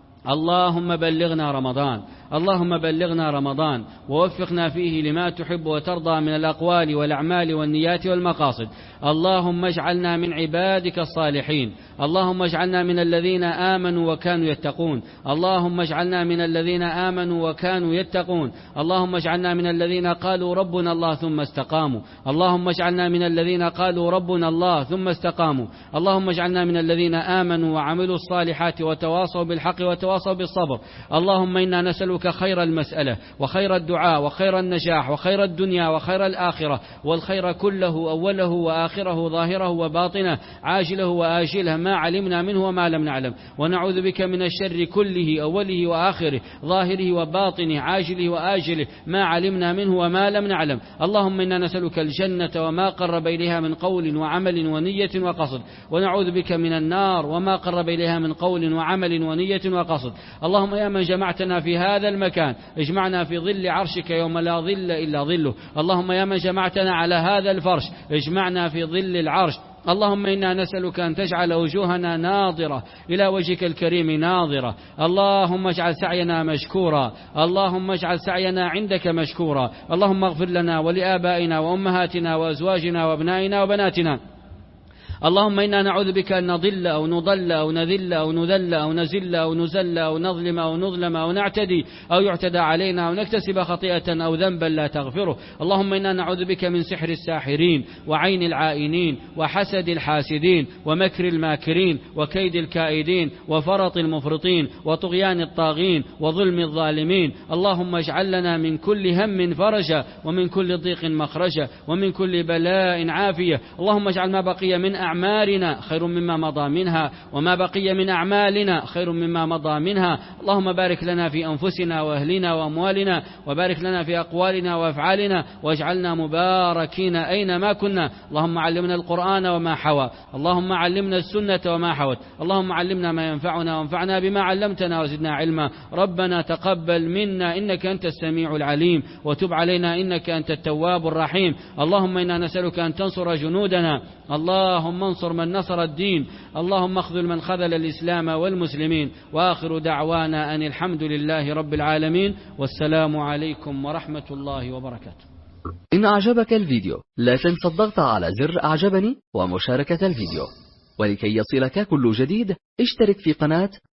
اللهم بلغنا رمضان، اللهم بلغنا رمضان، ووفقنا فيه لما تحب وترضى من الأقوال والأعمال والنيات والمقاصد. اللهم اجعلنا من عبادك الصالحين. اللهم اجعلنا من الذين آمنوا وكانوا يتقون. اللهم اجعلنا من الذين آمنوا وكانوا يتقون. اللهم اجعلنا من الذين قالوا ربنا الله ثم استقاموا. اللهم اجعلنا من الذين قالوا ربنا الله ثم استقاموا. اللهم اجعلنا من الذين آمنوا وعملوا الصالحات وتواصوا بالحق وتواصوا بالصبر. اللهم إنا نسألك خير المسألة وخير الدعاء وخير النجاح وخير الدنيا وخير الآخرة، والخير كله أوله وآخره ظاهره وباطنه عاجله وآجله ما علمنا منه وما لم نعلم. ونعوذ بك من الشر كله أوله وآخره ظاهره وباطنه عاجله وآجله ما علمنا منه وما لم نعلم. اللهم إنا نسألك الجنة وما قرب إليها من قول وعمل ونية وقصد، ونعوذ بك من النار وما قرب إليها من قول وعمل ونية وقصد. اللهم يا من جمعتنا في هذا المكان اجمعنا في ظل عرشك يوم لا ظل إلا ظله. اللهم يا من جمعتنا على هذا الفرش اجمعنا في ظل العرش. اللهم إنا نسألك أن تجعل وجوهنا ناظرة إلى وجهك الكريم ناظرة. اللهم اجعل سعينا مشكورا، اللهم اجعل سعينا عندك مشكورا. اللهم اغفر لنا ولآبائنا وأمهاتنا وأزواجنا وأبنائنا وبناتنا. اللهم إنا نعوذ بك أن نضل أو نضل أو نذل أو نذل أو نزل أو نزل أو نظلم أو نظلم أو نعتدي أو يعتدى علينا أو نكتسب خطيئة أو ذنبا لا تغفره. اللهم إنا نعوذ بك من سحر الساحرين وعين العائنين وحسد الحاسدين ومكر الماكرين وكيد الكائدين وفرط المفرطين وطغيان الطاغين وظلم الظالمين. اللهم اجعل لنا من كل هم فرجا ومن كل ضيق مخرجا ومن كل بلاء عافية. اللهم اجعل ما بقي من أعمارنا خير مما مضى منها، وما بقي من أعمالنا خير مما مضى منها. اللهم بارك لنا في أنفسنا وأهلنا وأموالنا، وبارك لنا في أقوالنا وأفعالنا، واجعلنا مباركين أينما كنا. اللهم علمنا القرآن وما حوى، اللهم علمنا السنة وما حوت، اللهم علمنا ما ينفعنا وانفعنا بما علمتنا وزدنا علما. ربنا تقبل منا إنك أنت السميع العليم، وتب علينا إنك أنت التواب الرحيم. اللهم إنا نسألك أن تنصر جنودنا، اللهم انصر من نصر الدين، اللهم اخذل من خذل الإسلام والمسلمين. وآخر دعوانا أن الحمد لله رب العالمين، والسلام عليكم ورحمة الله وبركاته. إن أعجبك الفيديو لا تنسى الضغط على زر أعجبني ومشاركة الفيديو، ولكي يصلك كل جديد اشترك في قناة